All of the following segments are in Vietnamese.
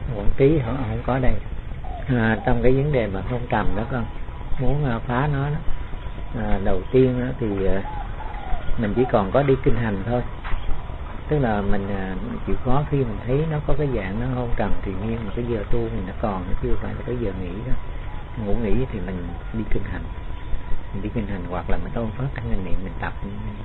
Quẩn trí họ không có đây. Trong cái vấn đề mà hôn trầm đó con muốn phá nó đó, đầu tiên đó thì mình chỉ còn có đi kinh hành thôi. Tức là mình chịu khó khi mình thấy nó có cái dạng nó hôn trầm thì nhiên mà cái giờ tu mình nó còn, nó chưa phải là cái giờ nghỉ đó. Ngủ nghỉ thì mình đi kinh hành, hoặc là mình ôn pháp thanh niệm, mình tập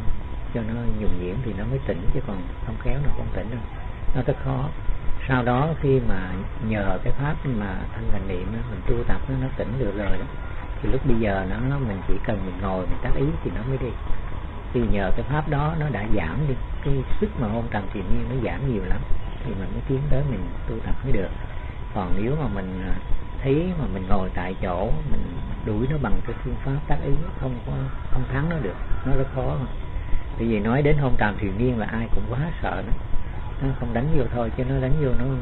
cho nó nhuần nhuyễn thì nó mới tỉnh, chứ còn không khéo nó không tỉnh đâu, nó rất khó. Sau đó khi mà nhờ cái pháp mà thanh niệm đó, mình tu tập nó tỉnh được rồi đó, thì lúc bây giờ nó mình chỉ cần mình ngồi mình tác ý thì nó mới đi. Thì nhờ cái pháp đó nó đã giảm đi cái sức mà hôn trầm thiền nhiên, nó giảm nhiều lắm thì mình mới tiến tới mình tu tập mới được. Còn nếu mà mình thấy mà mình ngồi tại chỗ mình đuổi nó bằng cái phương pháp tác ý, không thắng nó được, nó rất khó. Bởi vì nói đến hôn trầm thiền nhiên là ai cũng quá sợ nó không đánh vô thôi, chứ nó đánh vô nó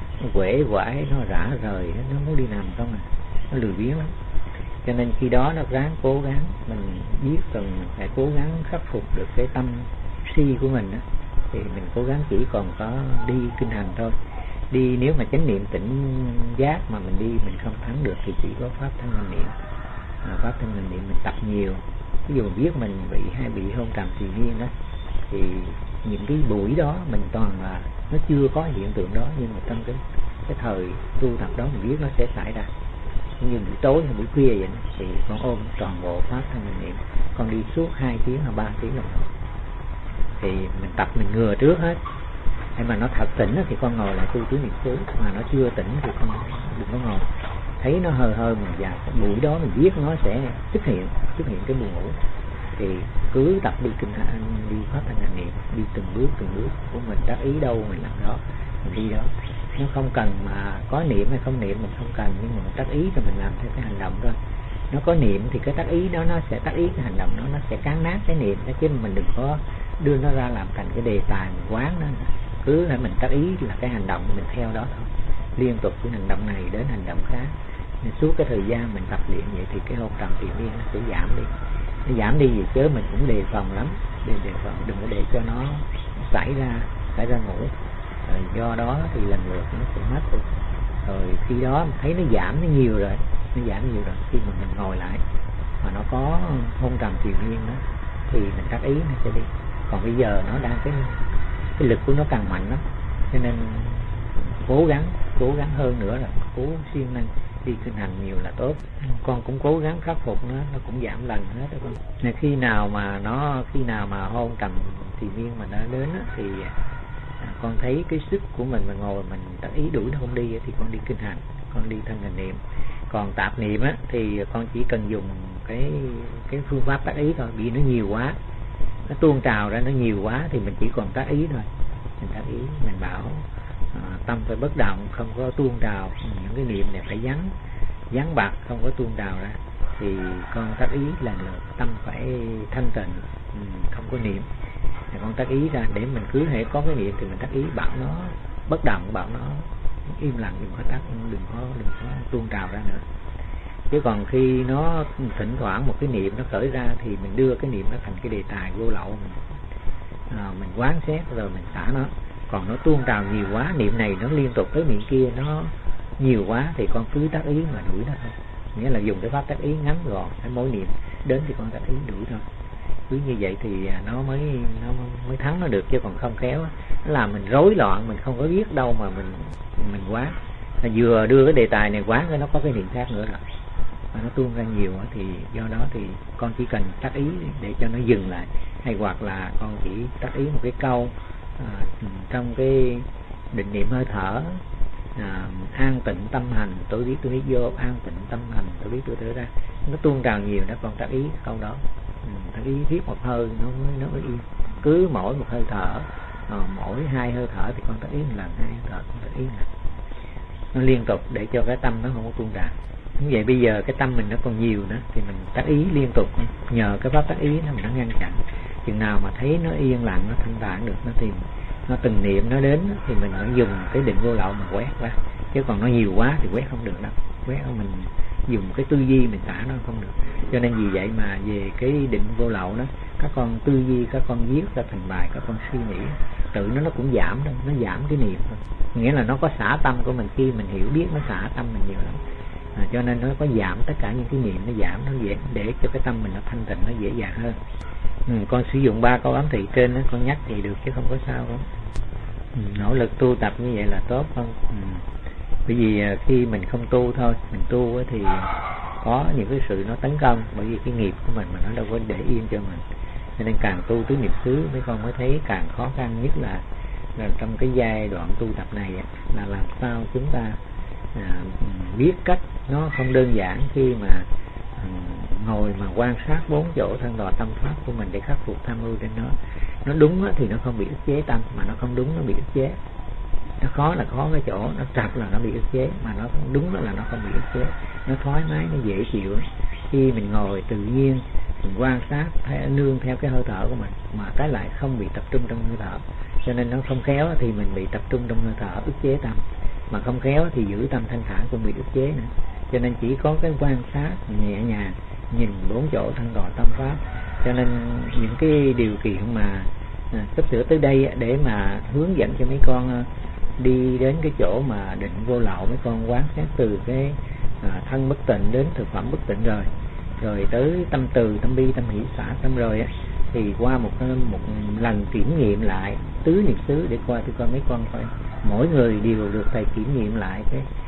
quể quải, nó rã rời, nó muốn đi nằm không nó lười biếng lắm. Cho nên khi đó nó ráng cố gắng, mình biết cần phải cố gắng khắc phục được cái tâm si của mình đó, thì mình cố gắng chỉ còn có đi kinh hành thôi. Đi nếu mà chánh niệm tỉnh giác mà mình đi mình không thắng được thì chỉ có pháp thanh hành niệm. Pháp thanh hành niệm mình tập nhiều. Ví dụ biết mình bị hôn trầm thiền nhiên đó, thì những cái buổi đó mình toàn là nó chưa có hiện tượng đó, nhưng mà trong cái thời tu tập đó mình biết nó sẽ xảy ra. Như buổi tối hay buổi khuya vậy đó, thì con ôm toàn bộ pháp thanh hành niệm, con đi suốt 2 tiếng hoặc 3 tiếng đồng hồ. Thì mình tập mình ngừa trước hết. Hay mà nó thật tỉnh thì con ngồi lại tu tứ niệm xứ, mà nó chưa tỉnh thì con đừng có ngồi. Thấy nó hơi hơi mình vào buổi đó mình biết nó sẽ xuất hiện cái buồn ngủ, thì cứ tập đi kinh hành, đi pháp thanh hành niệm, đi từng bước của mình, đắc ý đâu mình làm đó, mình đi đó. Nó không cần mà có niệm hay không niệm mình không cần, nhưng mà mình tác ý rồi mình làm theo cái hành động thôi. Nó có niệm thì cái tác ý đó nó sẽ tác ý cái hành động đó, nó sẽ cán nát cái niệm đó, chứ mình đừng có đưa nó ra làm thành cái đề tài mình quán nó. Cứ phải mình tác ý là cái hành động mình theo đó thôi, liên tục cái hành động này đến hành động khác. Nên suốt cái thời gian mình tập luyện vậy thì cái hôn trầm thiền nhiên nó sẽ giảm đi. Nó giảm đi gì chứ mình cũng đề phòng lắm, đề phòng đừng có để cho nó xảy ra ngủ. Rồi do đó thì lần lượt nó sẽ mất rồi. Rồi khi đó thấy nó giảm nhiều rồi, khi mà mình ngồi lại mà nó có hôn trầm thiền nhiên đó thì mình tác ý nó sẽ đi. Còn bây giờ nó đang cái lực của nó càng mạnh lắm, cho nên cố gắng hơn nữa là cố siêng năng đi kinh hành nhiều là tốt. Con cũng cố gắng khắc phục nó cũng giảm lần hết đó con. Nên khi nào mà hôn trầm thiền nhiên mà nó đến đó, thì con thấy cái sức của mình mà ngồi mình tác ý đuổi nó không đi thì con đi kinh hành, con đi thân hành niệm. Còn tạp niệm á thì con chỉ cần dùng cái phương pháp tác ý thôi, vì nó nhiều quá, nó tuôn trào ra nó nhiều quá thì mình chỉ còn tác ý thôi. Mình tác ý, mình bảo tâm phải bất động, không có tuôn trào, những cái niệm này phải vắng bặt, không có tuôn trào ra, thì con tác ý lần lượt, tâm phải thanh tịnh, không có niệm. Thì con tác ý ra để mình cứ hễ có cái niệm thì mình tác ý, bảo nó bất động, bảo nó im lặng, đừng có tuôn trào ra nữa. Chứ còn khi nó thỉnh thoảng một cái niệm nó khởi ra thì mình đưa cái niệm nó thành cái đề tài vô lậu, mình quán xét rồi mình xả nó. Còn nó tuôn trào nhiều quá, niệm này nó liên tục tới miệng kia nó nhiều quá thì con cứ tác ý mà đuổi nó thôi. Nghĩa là dùng cái pháp tác ý ngắn gọn, cái mỗi niệm đến thì con tác ý đuổi thôi. Cứ như vậy thì nó mới thắng nó được, chứ còn không khéo nó làm mình rối loạn, mình không có biết đâu mà mình quán. Vừa đưa cái đề tài này quán cái nó có cái niệm khác nữa rồi, mà nó tuôn ra nhiều thì do đó thì con chỉ cần tác ý để cho nó dừng lại, hay hoặc là con chỉ tác ý một cái câu trong cái định niệm hơi thở, an tịnh tâm hành tôi biết tôi hít vô, an tịnh tâm hành tôi biết tôi thở ra. Nó tuôn trào nhiều đó, con tác ý câu đó, tác ý hít một hơi nó mới yên. Cứ mỗi một hơi thở, mỗi 2 hơi thở thì con tác ý là 2 hơi thở, con tác ý là nó liên tục để cho cái tâm nó không có tuôn trào. Như vậy bây giờ cái tâm mình nó còn nhiều nữa thì mình tác ý liên tục, nhờ cái pháp tác ý nó ngăn chặn. Chừng nào mà thấy nó yên lặng, nó thanh thản được, nó từng niệm nó đến thì mình phải dùng cái định vô lậu mà quét ra. Chứ còn nó nhiều quá thì quét không được đâu. Quét mình dùng cái tư duy mình xả nó không được. Cho nên vì vậy mà về cái định vô lậu đó, các con tư duy, các con viết ra thành bài, các con suy nghĩ, tự nó cũng giảm đâu, nó giảm cái niệm thôi. Nghĩa là nó có xả tâm của mình, khi mình hiểu biết nó xả tâm mình nhiều lắm. Cho nên nó có giảm tất cả những cái niệm, nó giảm, nó dễ để cho cái tâm mình nó thanh tịnh, nó dễ dàng hơn. Con sử dụng 3 câu ám thị trên đó, con nhắc thì được chứ không có sao đâu. Nỗ lực tu tập như vậy là tốt không? Bởi vì khi mình không tu thôi, mình tu thì có những cái sự nó tấn công, bởi vì cái nghiệp của mình mà nó đâu có để yên cho mình. Cho nên càng tu tứ niệm xứ mấy con mới thấy càng khó khăn, nhất là trong cái giai đoạn tu tập này là làm sao chúng ta biết cách. Nó không đơn giản khi mà ngồi mà quan sát 4 chỗ thân đò tâm pháp của mình để khắc phục tham ưu trên nó. Nó đúng thì nó không bị ức chế tâm, mà nó không đúng nó bị ức chế. Nó khó là khó cái chỗ, nó trật là nó bị ức chế, mà nó không đúng là nó không bị ức chế. Nó thoải mái, nó dễ chịu. Khi mình ngồi tự nhiên, mình quan sát nương theo cái hơi thở của mình, mà cái lại không bị tập trung trong hơi thở. Cho nên nó không khéo thì mình bị tập trung trong hơi thở, ức chế tâm. Mà không khéo thì giữ tâm thanh thản cũng bị ức chế nữa. Cho nên chỉ có cái quan sát nhẹ nhàng, nhìn 4 chỗ thân đò tâm pháp. Cho nên những cái điều kiện mà sắp sửa tới đây để mà hướng dẫn cho mấy con đi đến cái chỗ mà định vô lậu, mấy con quán sát từ cái thân bất tịnh đến thực phẩm bất tịnh, rồi tới tâm từ, tâm bi, tâm hỷ xả tâm, rồi thì qua một lần kiểm nghiệm lại tứ niệm xứ để coi mấy con phải mỗi người đều được thầy kiểm nghiệm lại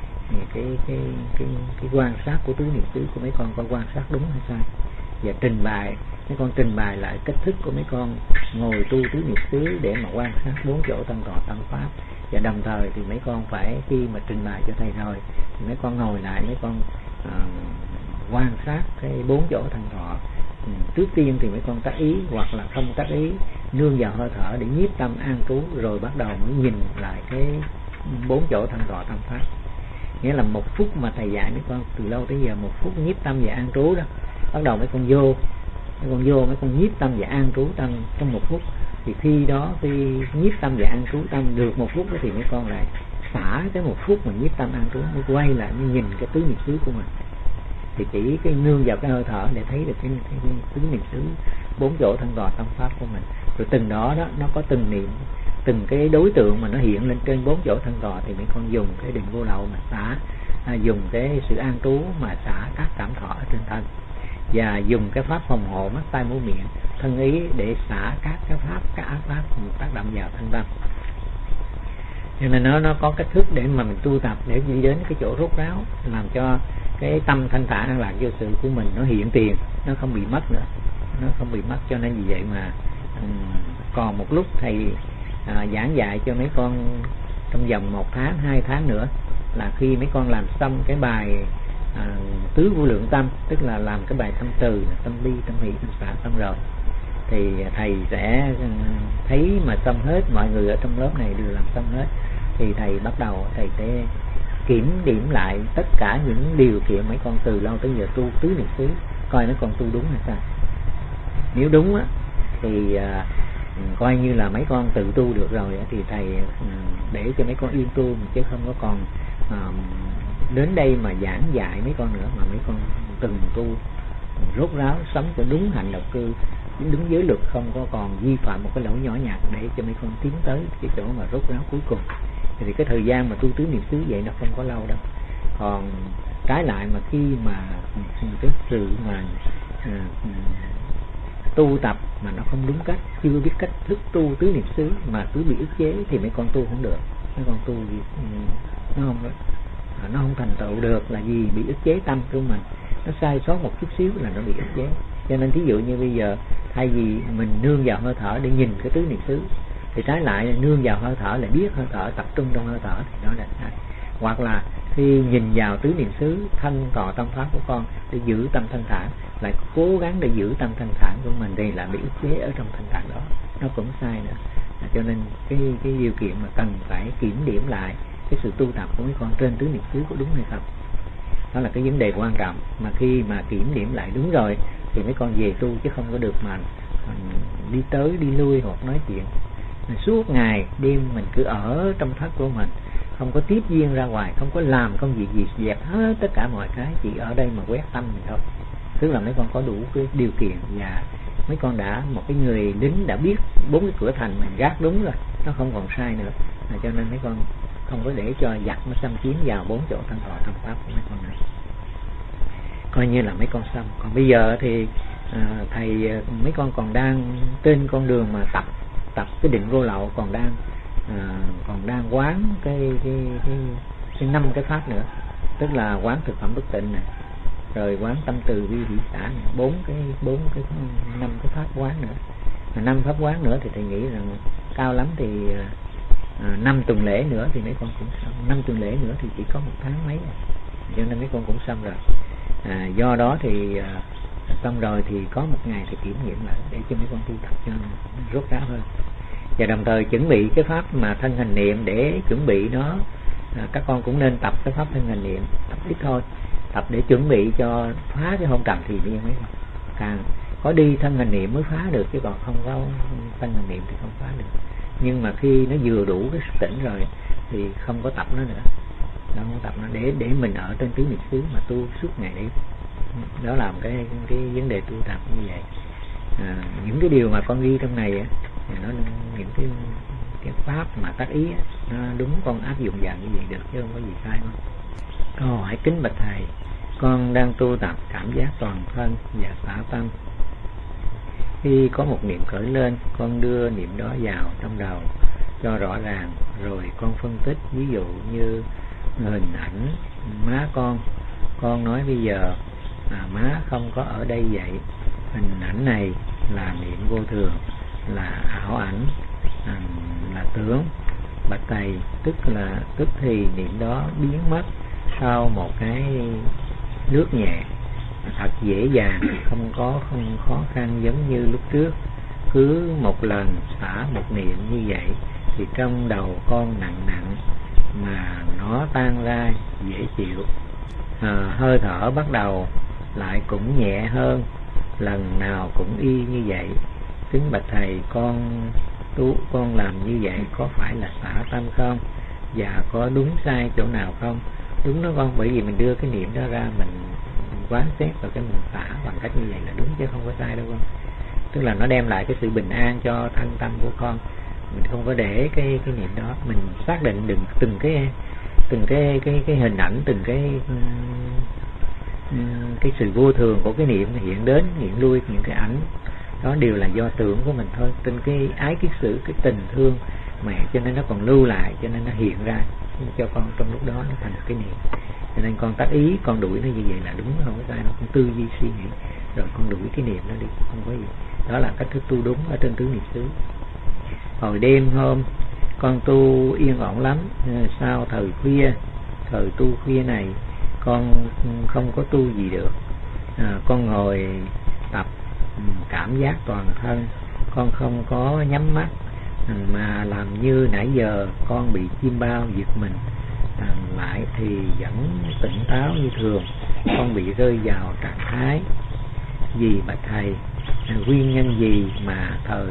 cái quan sát của tứ niệm xứ của mấy con có quan sát đúng hay sai, và trình bày mấy con trình bày lại cách thức của mấy con ngồi tu tứ niệm xứ để mà quan sát 4 chỗ thân đò tâm pháp. Và đồng thời thì mấy con phải khi mà trình bày cho thầy rồi thì mấy con ngồi lại, mấy con quan sát cái 4 chỗ thân thọ. Trước tiên thì mấy con tác ý hoặc là không tác ý, nương vào hơi thở để nhiếp tâm an trú, rồi bắt đầu mới nhìn lại cái 4 chỗ thân thọ tâm pháp. Nghĩa là 1 phút mà thầy dạy mấy con từ lâu tới giờ, 1 phút nhiếp tâm và an trú đó. Bắt đầu mấy con vô mấy con nhiếp tâm và an trú tâm trong 1 phút. Thì khi đó khi nhiếp tâm và an trú tâm được 1 phút đó, thì mấy con lại xả cái 1 phút mà nhiếp tâm an trú, mới quay lại mới nhìn cái tứ niệm xứ của mình. Thì chỉ cái nương vào cái hơi thở để thấy được cái tứ niệm xứ 4 chỗ thân đò tâm pháp của mình. Rồi từng đó nó có từng niệm, từng cái đối tượng mà nó hiện lên trên 4 chỗ thân đò, thì mấy con dùng cái định vô lậu mà xả, dùng cái sự an trú mà xả các cảm thọ ở trên thân, và dùng cái pháp phòng hộ mắt tai mũi miệng thân ý để xả các cái pháp, các ác pháp tác động vào thân tâm. Cho nên nó có cách thức để mà mình tu tập để đi đến cái chỗ rốt ráo, làm cho cái tâm thanh thản an lạc vô sự của mình nó hiện tiền, nó không bị mất nữa, nó không bị mất. Cho nên vì vậy mà còn một lúc thầy giảng dạy cho mấy con trong vòng 1 tháng, 2 tháng nữa, là khi mấy con làm xong cái bài tứ vô lượng tâm, tức là làm cái bài tâm từ, tâm bi, tâm hỷ, tâm xả xong rồi, thì thầy sẽ thấy mà xong hết, mọi người ở trong lớp này đều làm xong hết, thì thầy bắt đầu thầy sẽ kiểm điểm lại tất cả những điều kiện mấy con từ lâu tới giờ tu tứ niệm xứ, coi mấy con tu đúng hay sao. Nếu đúng thì coi như là mấy con tự tu được rồi, thì thầy để cho mấy con yên tu, chứ không có còn đến đây mà giảng dạy mấy con nữa, mà mấy con từng tu rốt ráo, sống cho đúng hạnh độc cư, đúng giới luật, không có còn vi phạm một cái lỗi nhỏ nhặt, để cho mấy con tiến tới cái chỗ mà rốt ráo cuối cùng. Thì cái thời gian mà tu tứ niệm xứ vậy nó không có lâu đâu. Còn trái lại mà khi mà cái sự mà tu tập mà nó không đúng cách, chưa biết cách thức tu tứ niệm xứ mà cứ bị ức chế, thì mấy con tu không được. Mấy con tu nó không thành tựu được, là vì bị ức chế tâm của mình, nó sai sót một chút xíu là nó bị ức chế. Cho nên thí dụ như bây giờ thay vì mình nương vào hơi thở để nhìn cái tứ niệm xứ, thì trái lại nương vào hơi thở là biết hơi thở, tập trung trong hơi thở, thì đó là sai. Hoặc là khi nhìn vào tứ niệm xứ thân tọa tâm pháp của con để giữ tâm thanh thản, lại cố gắng để giữ tâm thanh thản của mình, thì là bị ức chế ở trong thanh thản đó, nó cũng sai nữa. Cho nên cái điều kiện mà cần phải kiểm điểm lại cái sự tu tập của mấy con trên tứ niệm xứ có đúng hay không, đó là cái vấn đề quan trọng. Mà khi mà kiểm điểm lại đúng rồi thì mấy con về tu, chứ không có được mà đi tới đi lui hoặc nói chuyện suốt ngày đêm. Mình cứ ở trong thất của mình, không có tiếp duyên ra ngoài, không có làm công việc gì, dẹp hết tất cả mọi cái, chỉ ở đây mà quét tâm mình thôi. Tức là mấy con có đủ cái điều kiện và mấy con đã một cái người lính đã biết 4 cái cửa thành mình gác đúng rồi, nó không còn sai nữa, cho nên mấy con không có để cho giặc nó xâm chiếm vào 4 chỗ thân thọ thân pháp của mấy con này, coi như là mấy con xong. Còn bây giờ thì thầy mấy con còn đang trên con đường mà tập cái định vô lậu, còn đang quán cái 5 cái pháp nữa, tức là quán thực phẩm bất tịnh này, rồi quán tâm từ bi hỷ xả này, 5 cái pháp quán nữa. 5 pháp quán nữa thì thầy nghĩ rằng cao lắm thì 5 tuần lễ nữa thì mấy con cũng xong. 5 tuần lễ nữa thì chỉ có 1 tháng mấy, cho nên mấy con cũng xong rồi. Do đó thì xong rồi thì có một ngày thì kiểm nghiệm lại để cho mấy con tu tập cho rốt ráo hơn, và đồng thời chuẩn bị cái pháp mà thân hành niệm để chuẩn bị nó. Các con cũng nên tập cái pháp thân hành niệm, tập ít thôi, tập để chuẩn bị cho phá cái hôn trầm thì đi mấy con. Càng có đi thân hành niệm mới phá được, chứ còn không có thân hành niệm thì không phá được. Nhưng mà khi nó vừa đủ cái tỉnh rồi thì không có tập nó nữa, không có tập nó để mình ở trên tứ niệm xứ mà tu suốt ngày đêm. Đó là một cái vấn đề tu tập như vậy. Những cái điều mà con ghi trong này thì nó những cái pháp mà tác ý nó đúng, con áp dụng vào như vậy được chứ không có gì sai không. Câu hỏi: kính bạch thầy, con đang tu tập cảm giác toàn thân và xả tâm. Khi có một niệm khởi lên, con đưa niệm đó vào trong đầu cho rõ ràng, rồi con phân tích, ví dụ như hình ảnh má con nói bây giờ má không có ở đây vậy, hình ảnh này là niệm vô thường, là ảo ảnh, là tướng. Bạch thầy, tức thì niệm đó biến mất sau một cái lướt nhẹ, thật dễ dàng, không khó khăn giống như lúc trước. Cứ một lần xả một niệm như vậy thì trong đầu con nặng mà nó tan ra dễ chịu. Hơi thở bắt đầu lại cũng nhẹ hơn, lần nào cũng y như vậy. Kính bạch thầy, con làm như vậy có phải là xả tâm không, và có đúng sai chỗ nào không? Đúng đó con, bởi vì mình đưa cái niệm đó ra, mình quán xét rồi cái mình xả bằng cách như vậy là đúng chứ không có sai đâu con. Tức là nó đem lại cái sự bình an cho thân tâm của con. Mình không có để cái niệm đó, mình xác định đừng từng cái hình ảnh, từng cái sự vô thường của cái niệm hiện đến hiện lui, những cái ảnh đó đều là do tưởng của mình thôi. Tin cái ái kiết sử, cái tình thương mẹ, cho nên nó còn lưu lại, cho nên nó hiện ra cho con trong lúc đó nó thành cái niệm. Cho nên con tác ý, con đuổi nó như vậy là đúng, không có sai. Nó con tư duy suy nghĩ rồi con đuổi cái niệm nó đi, không có gì. Đó là cách thức tu đúng ở trên tứ niệm xứ. Hồi đêm hôm con tu yên ổn lắm, sau thời tu khuya này con không có tu gì được. Con ngồi tập cảm giác toàn thân, con không có nhắm mắt mà làm như nãy giờ con bị chim bao giật mình lại thì vẫn tỉnh táo như thường. Con bị rơi vào trạng thái gì bạch thầy? Nguyên nhân gì mà thời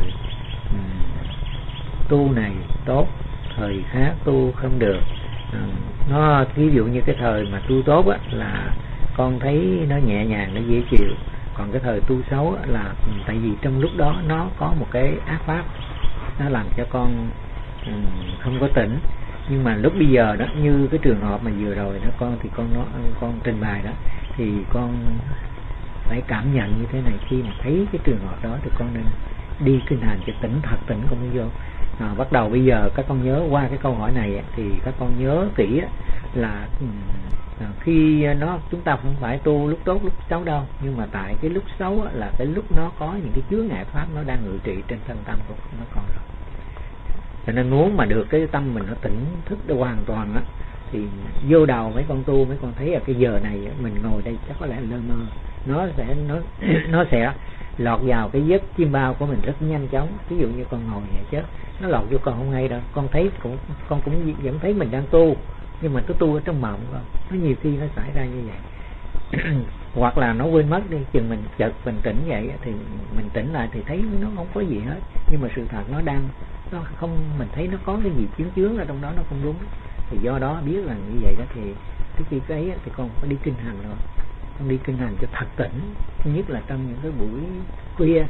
tu này tốt, thời khác tu không được? Nó ví dụ như cái thời mà tu tốt là con thấy nó nhẹ nhàng, nó dễ chịu. Còn cái thời tu xấu là tại vì trong lúc đó nó có một cái ác pháp, nó làm cho con không có tỉnh. Nhưng mà lúc bây giờ đó, như cái trường hợp mà vừa rồi đó con trình bày đó, thì con phải cảm nhận như thế này. Khi mà thấy cái trường hợp đó thì con nên đi kinh hành cho tỉnh thật, tỉnh con mới vô. Bắt đầu bây giờ các con nhớ qua cái câu hỏi này thì các con nhớ kỹ là khi chúng ta không phải tu lúc tốt lúc xấu đâu, nhưng mà tại cái lúc xấu là cái lúc nó có những cái chướng ngại pháp nó đang ngự trị trên thân tâm của nó con rồi. Cho nên muốn mà được cái tâm mình nó tỉnh thức được hoàn toàn thì vô đầu mấy con tu, mấy con thấy cái giờ này mình ngồi đây chắc có lẽ là lơ mơ, nó sẽ lọt vào cái giấc chim bao của mình rất nhanh chóng. Ví dụ như con ngồi vậy chứ nó lọt vô con không hay đâu. Con cũng vẫn thấy mình đang tu, nhưng mà tôi tu ở trong mộng rồi. Nó nhiều khi nó xảy ra như vậy. Hoặc là nó quên mất đi, chừng mình chợt mình tỉnh vậy thì mình tỉnh lại thì thấy nó không có gì hết, nhưng mà sự thật nó không, mình thấy nó có cái gì chướng ở trong đó, nó không đúng. Thì do đó biết là như vậy đó, thì cái khi ấy thì con phải đi kinh hành rồi. Con đi kinh hành cho thật tỉnh, nhất là trong những cái buổi khuya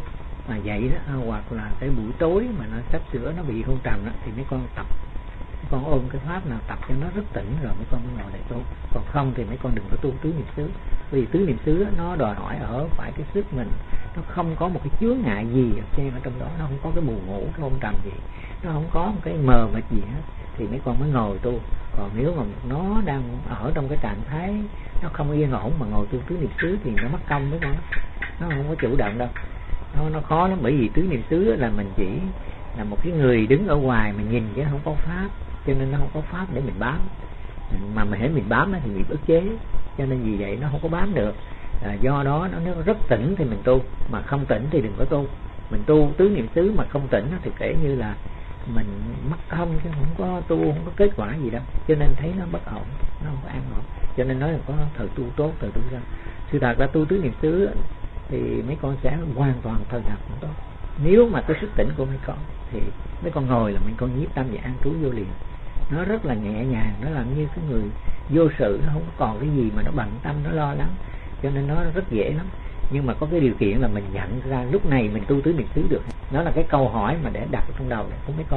mà dậy đó, hoặc là cái buổi tối mà nó sắp sửa nó bị hôn trầm đó, thì mấy con tập, mấy con ôm cái pháp nào tập cho nó rất tỉnh rồi mấy con mới ngồi lại tu. Còn không thì mấy con đừng có tu tứ niệm xứ, bởi vì tứ niệm xứ nó đòi hỏi ở phải cái sức mình, nó không có một cái chướng ngại gì ở trong đó, nó không có cái buồn ngủ, cái hôn trầm gì, nó không có một cái mờ mịt gì hết, thì mấy con mới ngồi tu. Còn nếu mà nó đang ở trong cái trạng thái nó không yên ổn mà ngồi tu tứ niệm xứ thì nó mất công mấy con, nó không có chủ động đâu, nó khó lắm. Bởi vì tứ niệm xứ là mình chỉ là một cái người đứng ở ngoài mình nhìn chứ không có pháp, cho nên nó không có pháp để mình bám, mà mình hãy mình bám thì bị ức chế, cho nên vì vậy nó không có bám được. Do đó nó rất tỉnh thì mình tu, mà không tỉnh thì đừng có tu. Mình tu tứ niệm xứ mà không tỉnh thì kể như là mình mất công chứ không có tu, không có kết quả gì đâu, cho nên thấy nó bất ổn, nó không có an ổn. Cho nên nói là có thời tu tốt, thời tu ra. Sự thật là tu tứ niệm xứ thì mấy con sẽ hoàn toàn thời nào cũng tốt. Nếu mà cái sức tỉnh của mấy con thì mấy con ngồi là mấy con nhiếp tâm và an trú vô liền, nó rất là nhẹ nhàng, nó làm như cái người vô sự, nó không còn cái gì mà nó bận tâm, nó lo lắng, cho nên nó rất dễ lắm. Nhưng mà có cái điều kiện là mình nhận ra lúc này mình tu tứ niệm xứ được. Nó là cái câu hỏi mà để đặt trong đầu của mấy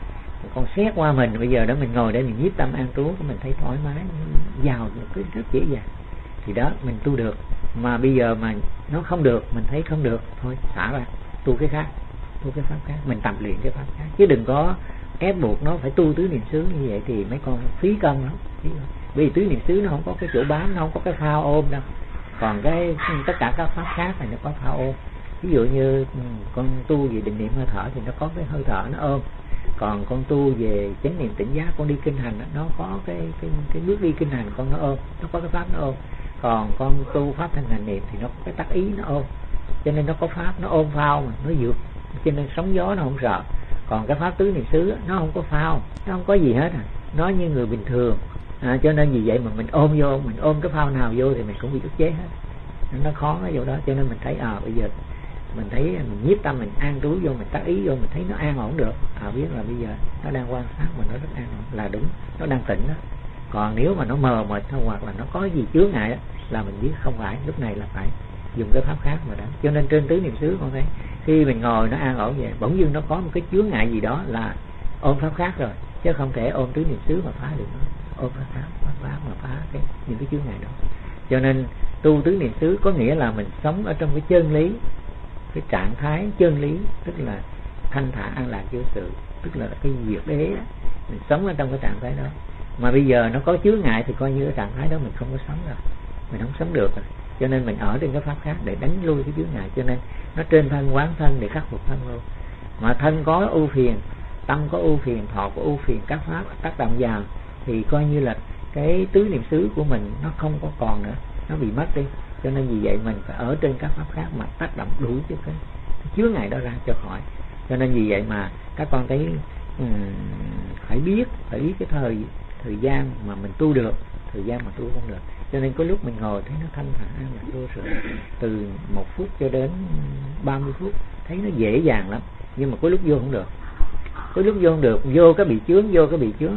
con xét qua mình. Bây giờ đó mình ngồi đây mình nhiếp tâm an trú, mình thấy thoải mái, vào một cái rất dễ dàng, thì đó mình tu được. Mà bây giờ mà nó không được, mình thấy không được, thôi xả ra, tu cái khác, tu cái pháp khác, mình tập luyện cái pháp khác, chứ đừng có ép buộc nó phải tu tứ niệm xứ. Như vậy thì mấy con phí công lắm. Bởi vì tứ niệm xứ nó không có cái chỗ bám, nó không có cái phao ôm đâu. Còn cái tất cả các pháp khác thì nó có phao ôm. Ví dụ như con tu về định niệm hơi thở thì nó có cái hơi thở nó ôm. Còn con tu về chánh niệm tỉnh giác, con đi kinh hành nó có cái bước đi kinh hành con nó ôm, nó có cái pháp nó ôm. Còn con tu pháp thanh hành niệm thì nó có cái tác ý nó ôm, cho nên nó có pháp nó ôm phao mà nó vượt, cho nên sóng gió nó không sợ. Còn cái pháp tứ niệm xứ nó không có phao, nó không có gì hết, nó như người bình thường. Cho nên vì vậy mà mình ôm vô, mình ôm cái phao nào vô thì mình cũng bị ức chế hết, nó khó ở chỗ đó. Cho nên mình thấy bây giờ mình thấy mình nhiếp tâm, mình an trú vô, mình tác ý vô, mình thấy nó an ổn được, biết là bây giờ nó đang quan sát mà nó rất an ổn, là đúng, nó đang tỉnh đó. Còn nếu mà nó mờ mịt hoặc là nó có gì chướng ngại đó, là mình biết không phải, lúc này là phải dùng cái pháp khác mà đó. Cho nên trên tứ niệm xứ con thấy khi mình ngồi nó an ổn vậy, bỗng dưng nó có một cái chướng ngại gì đó là ôm pháp khác rồi, chứ không thể ôm tứ niệm xứ mà phá được nó. Ôm pháp mà phá những cái chướng ngại đó. Cho nên tu tứ niệm xứ có nghĩa là mình sống ở trong cái chân lý, cái trạng thái chân lý, tức là thanh thản an lạc vô sự, tức là cái diệt đế, mình sống ở trong cái trạng thái đó. Mà bây giờ nó có chướng ngại thì coi như cái trạng thái đó mình không có sống rồi, mình không sống được rồi. Cho nên mình ở trên cái pháp khác để đánh lui cái chướng ngại. Cho nên nó trên thân quán thân để khắc phục thân luôn. Mà thân có ưu phiền, tâm có ưu phiền, thọ có ưu phiền, các pháp tác động vào thì coi như là cái tứ niệm xứ của mình nó không có còn nữa, nó bị mất đi. Cho nên vì vậy mình phải ở trên các pháp khác mà tác động đuổi cho cái chướng ngại đó ra cho khỏi. Cho nên vì vậy mà các con thấy phải biết cái thời gian mà mình tu được, thời gian mà tu không được. Cho nên có lúc mình ngồi thấy nó thanh thản an lạc vô sự, từ 1 phút cho đến 30 phút thấy nó dễ dàng lắm. Nhưng mà có lúc vô không được, có lúc vô không được, vô cái bị chướng,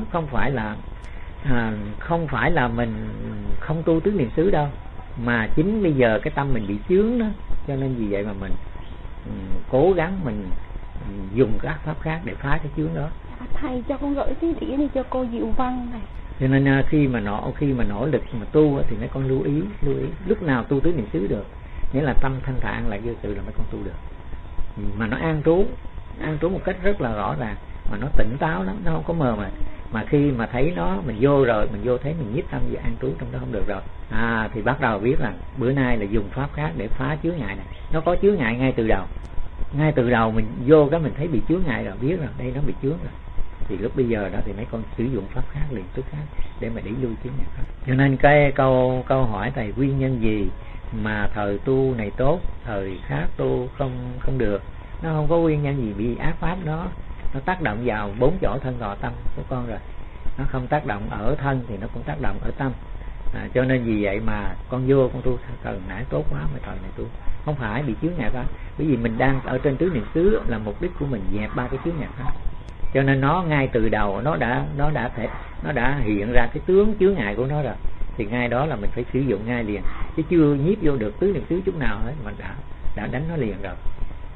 không phải là mình không tu tứ niệm xứ đâu, mà chính bây giờ cái tâm mình bị chướng đó. Cho nên vì vậy mà mình cố gắng mình dùng các pháp khác để phá cái chướng đó. Thầy cho con gửi cái đĩa này cho cô Diệu Văn này. Cho nên khi mà nỗ lực mà tu thì mấy con lưu ý lúc nào tu tứ niệm xứ được, nghĩa là tâm thanh thản lại vô sự là mấy con tu được. Mà nó an trú một cách rất là rõ ràng, mà nó tỉnh táo lắm, nó không có mờ mà khi mà thấy nó, mình vô rồi, mình vô thấy mình nhiếp tâm và an trú trong đó không được rồi, thì bắt đầu biết là bữa nay là dùng pháp khác để phá chướng ngại này. Nó có chướng ngại ngay từ đầu mình vô cái mình thấy bị chướng ngại rồi, biết rồi đây nó bị chướng rồi, thì lúc bây giờ đó thì mấy con sử dụng pháp khác liền tức khác để mà đẩy lui chướng ngại khác. Cho nên cái câu hỏi thầy nguyên nhân gì mà thời tu này tốt, thời khác tu không được, nó không có nguyên nhân gì, bị ác pháp nó tác động vào 4 chỗ thân thọ tâm của con rồi. Nó không tác động ở thân thì nó cũng tác động ở tâm. Cho nên vì vậy mà con vô con tu cần nãy tốt quá mà thời này tu không phải bị chướng ngại pháp, bởi vì mình đang ở trên tứ niệm xứ là mục đích của mình dẹp 3 cái chướng ngại pháp. Cho nên nó ngay từ đầu nó đã hiện ra cái tướng chướng ngại của nó rồi, thì ngay đó là mình phải sử dụng ngay liền, chứ chưa nhiếp vô được tứ niệm xứ chút nào hết mà đã đánh nó liền rồi.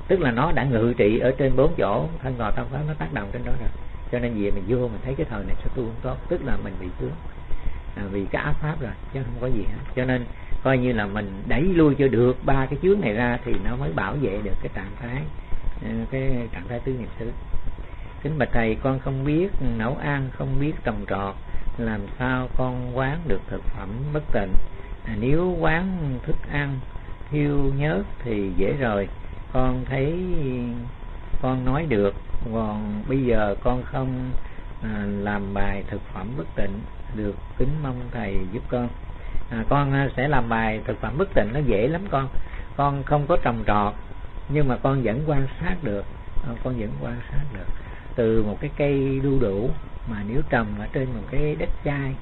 tức là nó đã ngự trị ở trên 4 chỗ thân ngọ tâm pháp, nó tác động trên đó rồi. Cho nên vì mình vô mình thấy cái thời này sẽ tu không tốt, tức là mình bị tướng vì cái ác pháp rồi, chứ không có gì hết. Cho nên coi như là mình đẩy lui cho được 3 cái chướng này ra thì nó mới bảo vệ được cái trạng thái tứ niệm xứ. Kính bạch thầy, con không biết nấu ăn, không biết trồng trọt, làm sao con quán được thực phẩm bất tịnh? Nếu quán thức ăn thiêu nhớt thì dễ rồi, con thấy con nói được, còn bây giờ con không làm bài thực phẩm bất tịnh được, kính mong thầy giúp con. Con sẽ làm bài thực phẩm bất tịnh nó dễ lắm con không có trồng trọt nhưng mà con vẫn quan sát được, từ một cái cây đu đủ mà nếu trồng ở trên một cái đất chai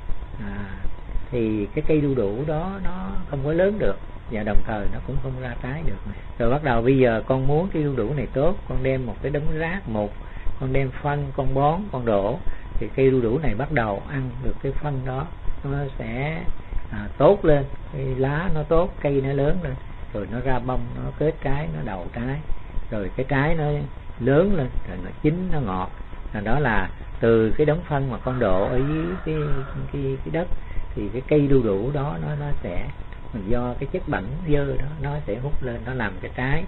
thì cái cây đu đủ đó nó không có lớn được và đồng thời nó cũng không ra trái được. Rồi bắt đầu bây giờ con muốn cái đu đủ này tốt, con đem một cái đống rác con đem phân, con bón, con đổ thì cây đu đủ này bắt đầu ăn được cái phân đó, nó sẽ tốt lên, cái lá nó tốt, cây nó lớn lên, rồi nó ra bông, nó kết trái, nó đậu trái, rồi cái trái nó lớn lên, rồi nó chín, nó ngọt. Đó là từ cái đống phân mà con đổ ở dưới cái đất thì cái cây đu đủ đó nó sẽ do cái chất bẩn dơ đó nó sẽ hút lên, nó làm cái trái.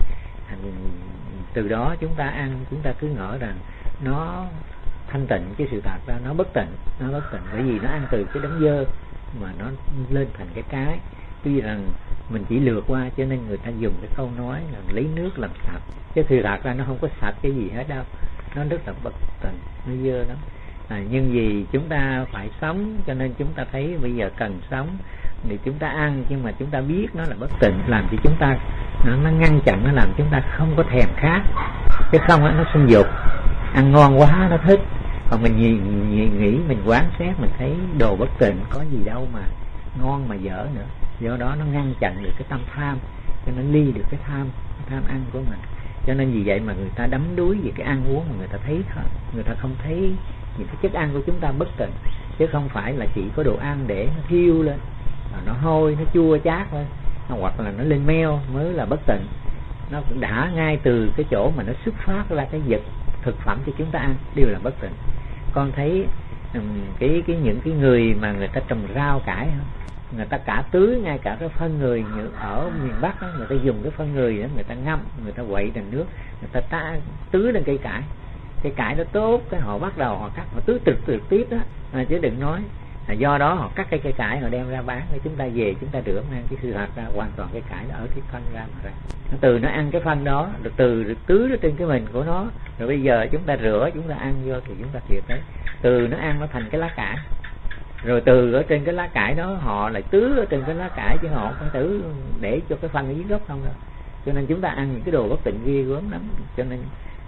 Từ đó chúng ta ăn, chúng ta cứ ngỡ rằng nó thanh tịnh, cái sự thật ra nó bất tịnh, bởi vì nó ăn từ cái đống dơ mà nó lên thành cái trái. Tuy rằng mình chỉ lược qua cho nên người ta dùng cái câu nói là lấy nước làm sạch, chứ sự thật ra nó không có sạch cái gì hết đâu, nó rất là bất tịnh, nó dơ lắm. Nhưng vì chúng ta phải sống cho nên chúng ta thấy bây giờ cần sống thì chúng ta ăn, nhưng mà chúng ta biết nó là bất tịnh, làm cho chúng ta nó ngăn chặn, nó làm chúng ta không có thèm khát, chứ không nó sinh dục, ăn ngon quá nó thích. Còn mình nghĩ mình quán xét mình thấy đồ bất tịnh có gì đâu mà ngon mà dở nữa, do đó nó ngăn chặn được cái tâm tham, cho nó ly được cái tham ăn của mình. Cho nên vì vậy mà người ta đắm đuối về cái ăn uống mà người ta thấy thôi, người ta không thấy những cái chất ăn của chúng ta bất tịnh, chứ không phải là chỉ có đồ ăn để nó thiêu lên, nó hôi, nó chua chát lên, hoặc là nó lên meo mới là bất tịnh. Nó cũng đã ngay từ cái chỗ mà nó xuất phát ra cái vật thực phẩm cho chúng ta ăn đều là bất tịnh. Con thấy những cái người mà người ta trồng rau cải không? Người ta cả tưới ngay cả cái phân người ở miền Bắc đó, người ta dùng cái phân người đó, người ta ngâm, người ta quậy thành nước, người ta tưới lên cây cải nó tốt, cái họ bắt đầu họ cắt, họ tưới trực tiếp đó, chứ đừng nói. Do đó họ cắt cây cải họ đem ra bán để chúng ta về chúng ta rửa mang cái sự thật ra hoàn toàn cây cải ở cái phân ra mà ra. Nó từ nó ăn cái phân đó, rồi từ tưới nó trên cái mình của nó, rồi bây giờ chúng ta rửa chúng ta ăn vô thì chúng ta thiệt đấy. Từ nó ăn nó thành cái lá cải, rồi từ ở trên cái lá cải đó họ lại tưới ở trên cái lá cải, chứ họ không tử để cho cái phân ở dưới gốc không đâu. Cho nên chúng ta ăn những cái đồ bất tịnh ghê gớm lắm. Cho nên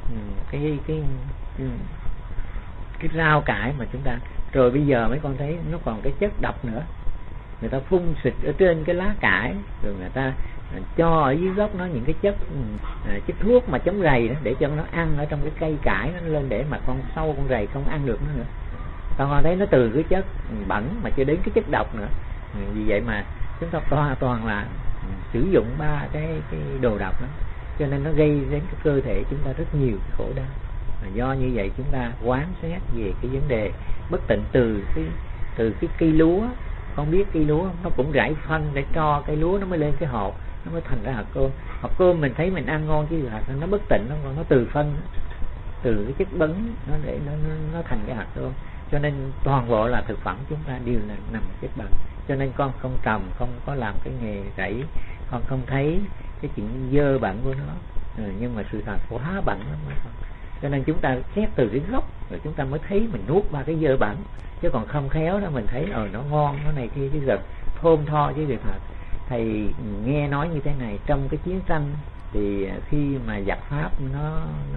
cái rau cải mà chúng ta, rồi bây giờ mấy con thấy nó còn cái chất độc nữa, người ta phun xịt ở trên cái lá cải, rồi người ta cho ở dưới gốc nó những cái chất thuốc mà chống rầy đó, để cho nó ăn ở trong cái cây cải nó lên, để mà con sâu con rầy không ăn được nó nữa. Con thấy nó từ cái chất bẩn mà cho đến cái chất độc nữa. Vì vậy mà chúng ta toàn là sử dụng 3 cái đồ độc đó, cho nên nó gây đến cái cơ thể chúng ta rất nhiều cái khổ đau. Do như vậy chúng ta quán xét về cái vấn đề bất tịnh từ cái cây lúa. Con biết cây lúa nó cũng rải phân để cho cây lúa nó mới lên cái hột, nó mới thành ra hạt cơm. Hạt cơm mình thấy mình ăn ngon chứ nó bất tịnh, nó từ phân, từ cái chất bẩn nó để nó thành cái hạt cơm. Cho nên toàn bộ là thực phẩm chúng ta đều là nằm chất bẩn. Cho nên con không trồng, không có làm cái nghề rẫy, con không thấy cái chuyện dơ bẩn của nó. Nhưng mà sự thật quá bẩn lắm mà con. Cho nên chúng ta xét từ cái gốc rồi chúng ta mới thấy mình nuốt 3 cái dơ bẩn, chứ còn không khéo đó mình thấy nó ngon, nó này kia, cái gật thơm tho chứ việc thật. Thầy nghe nói như thế này, trong cái chiến tranh thì khi mà giặc Pháp nó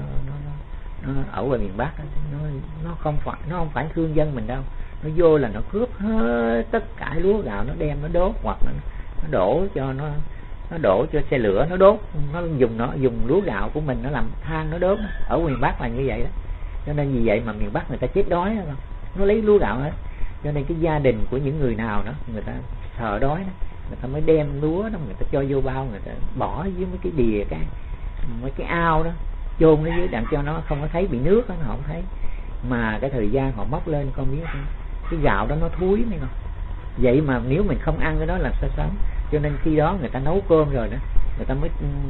ở ngoài miền Bắc nó không phải thương dân mình đâu, nó vô là nó cướp hết tất cả lúa gạo, nó đem nó đốt, hoặc là nó đổ cho xe lửa nó đốt, nó dùng lúa gạo của mình nó làm than nó đốt. Ở miền Bắc là như vậy đó. Cho nên vì vậy mà miền Bắc người ta chết đói đó, nó lấy lúa gạo hết. Cho nên cái gia đình của những người nào đó người ta sợ đói đó, người ta mới đem lúa đó, người ta cho vô bao, người ta bỏ dưới mấy cái đìa mấy cái ao đó, chôn nó dưới đặng cho nó không có thấy bị nước đó, nó không thấy. Mà cái thời gian họ móc lên con biết không? Cái gạo đó nó thúi mấy con. Vậy mà nếu mình không ăn cái đó làm sao sống? Cho nên khi đó người ta nấu cơm rồi đó, người ta mới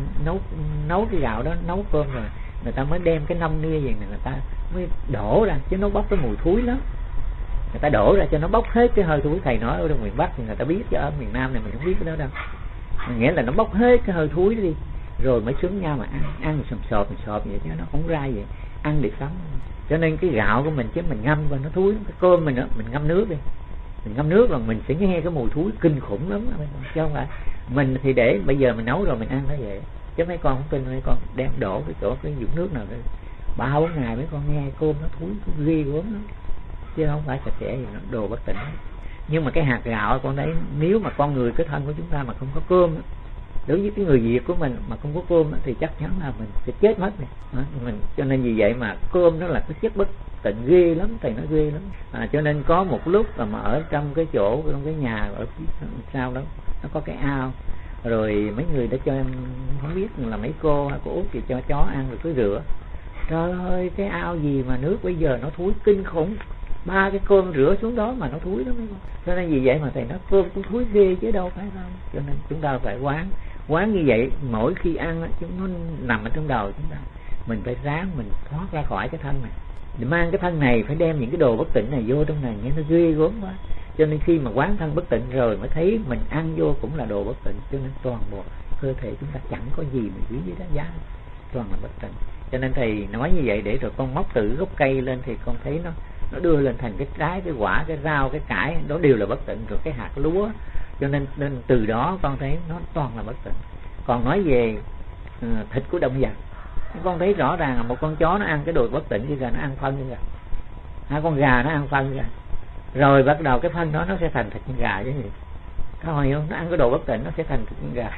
nấu cái gạo đó, nấu cơm rồi người ta mới đem cái nông nia về này, người ta mới đổ ra, chứ nó bốc cái mùi thúi lắm. Người ta đổ ra cho nó bốc hết cái hơi thúi. Thầy nói ở miền Bắc thì người ta biết, chứ ở miền Nam này mình không biết cái đó đâu. Nghĩa là nó bốc hết cái hơi thúi đi, rồi mới xứng nhau mà ăn sòm vậy, chứ nó không ra vậy, ăn để sống. Cho nên cái gạo của mình chứ mình ngâm và nó thúi. Cái cơm mình đó, mình ngâm nước đi, mình ngâm nước là mình sẽ nghe cái mùi thúi kinh khủng lắm, chứ không phải mình thì để bây giờ mình nấu rồi mình ăn nó vậy. Chứ mấy con không tin, mấy con đem đổ cái chỗ cái vũng nước nào đó 3-4 ngày mấy con nghe cơm nó thúi ghê gớm lắm, chứ không phải sạch sẽ gì, nó đồ bất tỉnh. Nhưng mà cái hạt gạo con thấy, nếu mà con người cái thân của chúng ta mà không có cơm, đối với cái người Việt của mình mà không có cơm thì chắc chắn là mình sẽ chết mất này. Cho nên vì vậy mà cơm nó là cái chất bất tịnh ghê lắm, thầy nó ghê lắm. Cho nên có một lúc mà ở trong cái chỗ, trong cái nhà ở phía sau đó nó có cái ao, rồi mấy người đã cho em không biết là mấy cô hay cô Út thì cho chó ăn rồi cứ rửa. Trời ơi, cái ao gì mà nước bây giờ nó thúi kinh khủng. 3 cái cơm rửa xuống đó mà nó thúi lắm mấy con. Cho nên vì vậy mà thầy nói cơm cũng thúi ghê chứ đâu phải không. Cho nên chúng ta phải quán như vậy. Mỗi khi ăn chúng nó nằm ở trong đầu chúng ta, mình phải ráng mình thoát ra khỏi cái thân này, để mang cái thân này, phải đem những cái đồ bất tịnh này vô trong này, nghe nó ghê gớm quá. Cho nên khi mà quán thân bất tịnh rồi mới thấy mình ăn vô cũng là đồ bất tịnh. Cho nên toàn bộ cơ thể chúng ta chẳng có gì mình quý dưới đó giá, toàn là bất tịnh. Cho nên thầy nói như vậy để rồi con móc từ gốc cây lên thì con thấy nó đưa lên thành cái trái, cái quả, cái rau, cái cải, đó đều là bất tịnh. Rồi cái hạt lúa, cho nên từ đó con thấy nó toàn là bất tịnh. Còn nói về thịt của động vật, con thấy rõ ràng là một con chó nó ăn cái đồ bất tịnh, chứ gà nó ăn phân như gà, con gà nó ăn phân ra, rồi bắt đầu cái phân đó nó sẽ thành thịt con gà chứ gì. Các bạn hiểu không? Nó ăn cái đồ bất tịnh nó sẽ thành thịt con gà.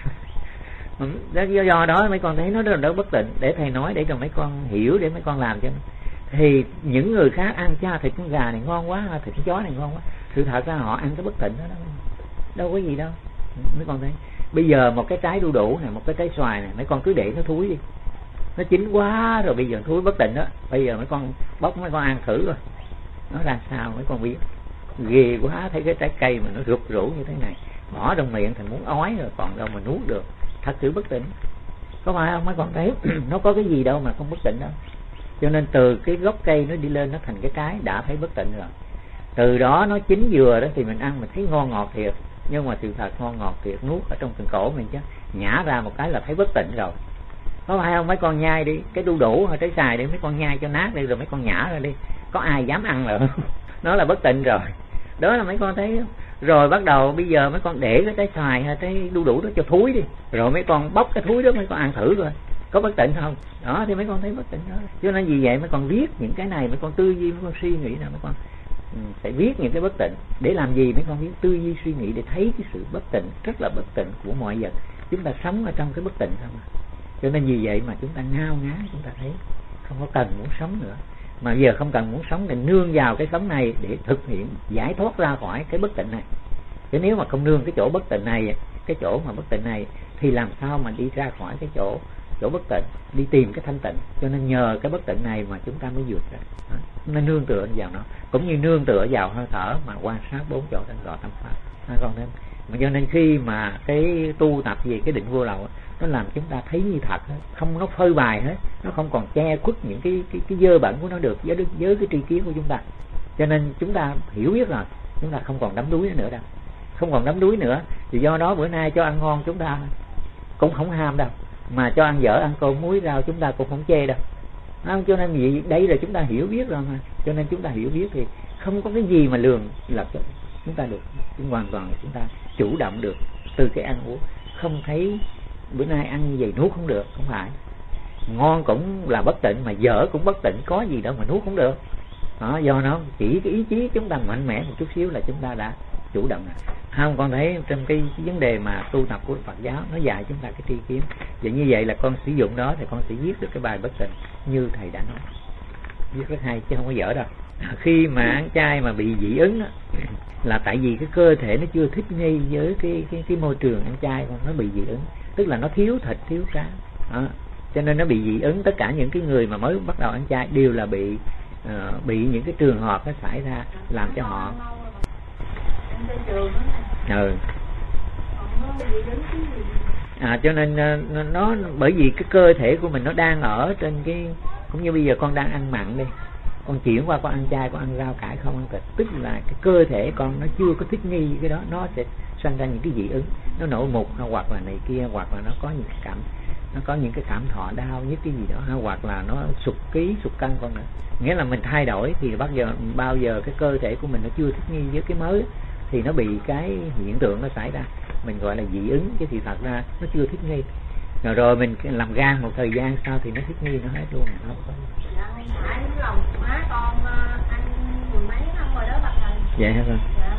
Do đó mấy con thấy nó rất là bất tịnh. Để thầy nói để cho mấy con hiểu, để mấy con làm cho. Thì những người khác ăn cha thịt con gà này ngon quá, thịt con chó này ngon quá, sự thật ra họ ăn cái bất tịnh đó, đâu có gì đâu. Mấy con thấy bây giờ một cái trái đu đủ này, một cái trái xoài này, mấy con cứ để nó thúi đi, nó chín quá rồi bây giờ thúi bất tịnh đó. Bây giờ mấy con bóc mấy con ăn thử rồi nó ra sao mấy con biết. Ghê quá, thấy cái trái cây mà nó rụt rũ như thế này, bỏ trong miệng thành muốn ói rồi, còn đâu mà nuốt được. Thật sự bất tịnh, có phải không mấy con thấy? Nó có cái gì đâu mà không bất tịnh đâu. Cho nên từ cái gốc cây nó đi lên nó thành cái trái đã thấy bất tịnh rồi. Từ đó nó chín dừa đó thì mình ăn mình thấy ngon ngọt thiệt, nhưng mà sự thật ngon ngọt thiệt, nuốt ở trong từng cổ mình chứ nhả ra một cái là thấy bất tịnh rồi. Có phải không mấy con? Nhai đi cái đu đủ hay trái xài đi, mấy con nhai cho nát đi rồi mấy con nhả ra đi, có ai dám ăn nữa. Nó là bất tịnh rồi. Đó là mấy con thấy không? Rồi bắt đầu bây giờ mấy con để cái trái xoài hay trái đu đủ đó cho thúi đi, rồi mấy con bóc cái thúi đó mấy con ăn thử coi có bất tịnh không. Đó thì mấy con thấy bất tịnh đó. Cho nên vì vậy mấy con viết những cái này, mấy con tư duy, mấy con suy nghĩ là mấy con phải viết những cái bất tịnh. Để làm gì? Mấy con viết tư duy suy nghĩ để thấy cái sự bất tịnh, rất là bất tịnh của mọi vật. Chúng ta sống ở trong cái bất tịnh không à. Cho nên vì vậy mà chúng ta ngao ngán, chúng ta thấy không có cần muốn sống nữa. Mà giờ không cần muốn sống thì nương vào cái sống này để thực hiện giải thoát ra khỏi cái bất tịnh này. Chứ nếu mà không nương cái chỗ bất tịnh này, cái chỗ mà bất tịnh này, thì làm sao mà đi ra khỏi cái chỗ bất tịnh, đi tìm cái thanh tịnh. Cho nên nhờ cái bất tịnh này mà chúng ta mới vượt ra. Nên nương tựa vào nó, cũng như nương tựa vào hơi thở mà quan sát 4 chỗ trên rõ tâm pháp. Còn thêm, cho nên khi mà cái tu tập về cái định vô lậu, nó làm chúng ta thấy như thật hết, không nó phơi bày hết, nó không còn che khuất những cái dơ bẩn của nó được với cái tri kiến của chúng ta. Cho nên chúng ta hiểu biết rồi, chúng ta không còn đắm đuối nữa đâu, không còn đắm đuối nữa. Thì do đó bữa nay cho ăn ngon chúng ta cũng không ham đâu, mà cho ăn dở, ăn cơm muối rau chúng ta cũng không chê đâu. Cho nên gì đây là chúng ta hiểu biết rồi mà. Cho nên chúng ta hiểu biết thì không có cái gì mà lường là chúng ta được, hoàn toàn chúng ta chủ động được từ cái ăn uống. Không thấy bữa nay ăn như vậy nuốt không được, không phải. Ngon cũng là bất tịnh, mà dở cũng bất tịnh, có gì đâu mà nuốt không được. Đó, do nó chỉ cái ý chí chúng ta mạnh mẽ một chút xíu là chúng ta đã chủ động rồi. Không, con thấy trong cái vấn đề mà tu tập của Phật giáo nó dạy chúng ta cái tri kiến. Vậy như vậy là con sử dụng đó thì con sẽ viết được cái bài bất tịnh như thầy đã nói. Viết rất hay chứ không có dở đâu. Khi mà ăn chay mà bị dị ứng đó, là tại vì cái cơ thể nó chưa thích nghi với cái môi trường ăn chay, nó bị dị ứng, tức là nó thiếu thịt, thiếu cá. cho nên nó bị dị ứng. Tất cả những cái người mà mới bắt đầu ăn chay đều là bị những cái trường hợp nó xảy ra làm cho họ cho nên nó bởi vì cái cơ thể của mình nó đang ở trên cái, cũng như bây giờ con đang ăn mặn đi, con chuyển qua con ăn chay, con ăn rau cải không ăn thịt, tức là cái cơ thể con nó chưa có thích nghi với cái đó, nó sẽ sinh ra những cái dị ứng, nó nổi mụn hoặc là này kia, hoặc là nó có những cái cảm thọ đau nhất cái gì đó, hoặc là nó sụt ký sụt cân con nữa. Nghĩa là mình thay đổi thì bao giờ cái cơ thể của mình nó chưa thích nghi với cái mới thì nó bị cái hiện tượng nó xảy ra, mình gọi là dị ứng, chứ thì thật ra nó chưa thích nghi. Rồi mình làm gan một thời gian sau thì nó thích nghi, nó hết luôn. Lòng má con ăn mười mấy năm rồi đó bạn ơi. Vậy hả con? Dạ.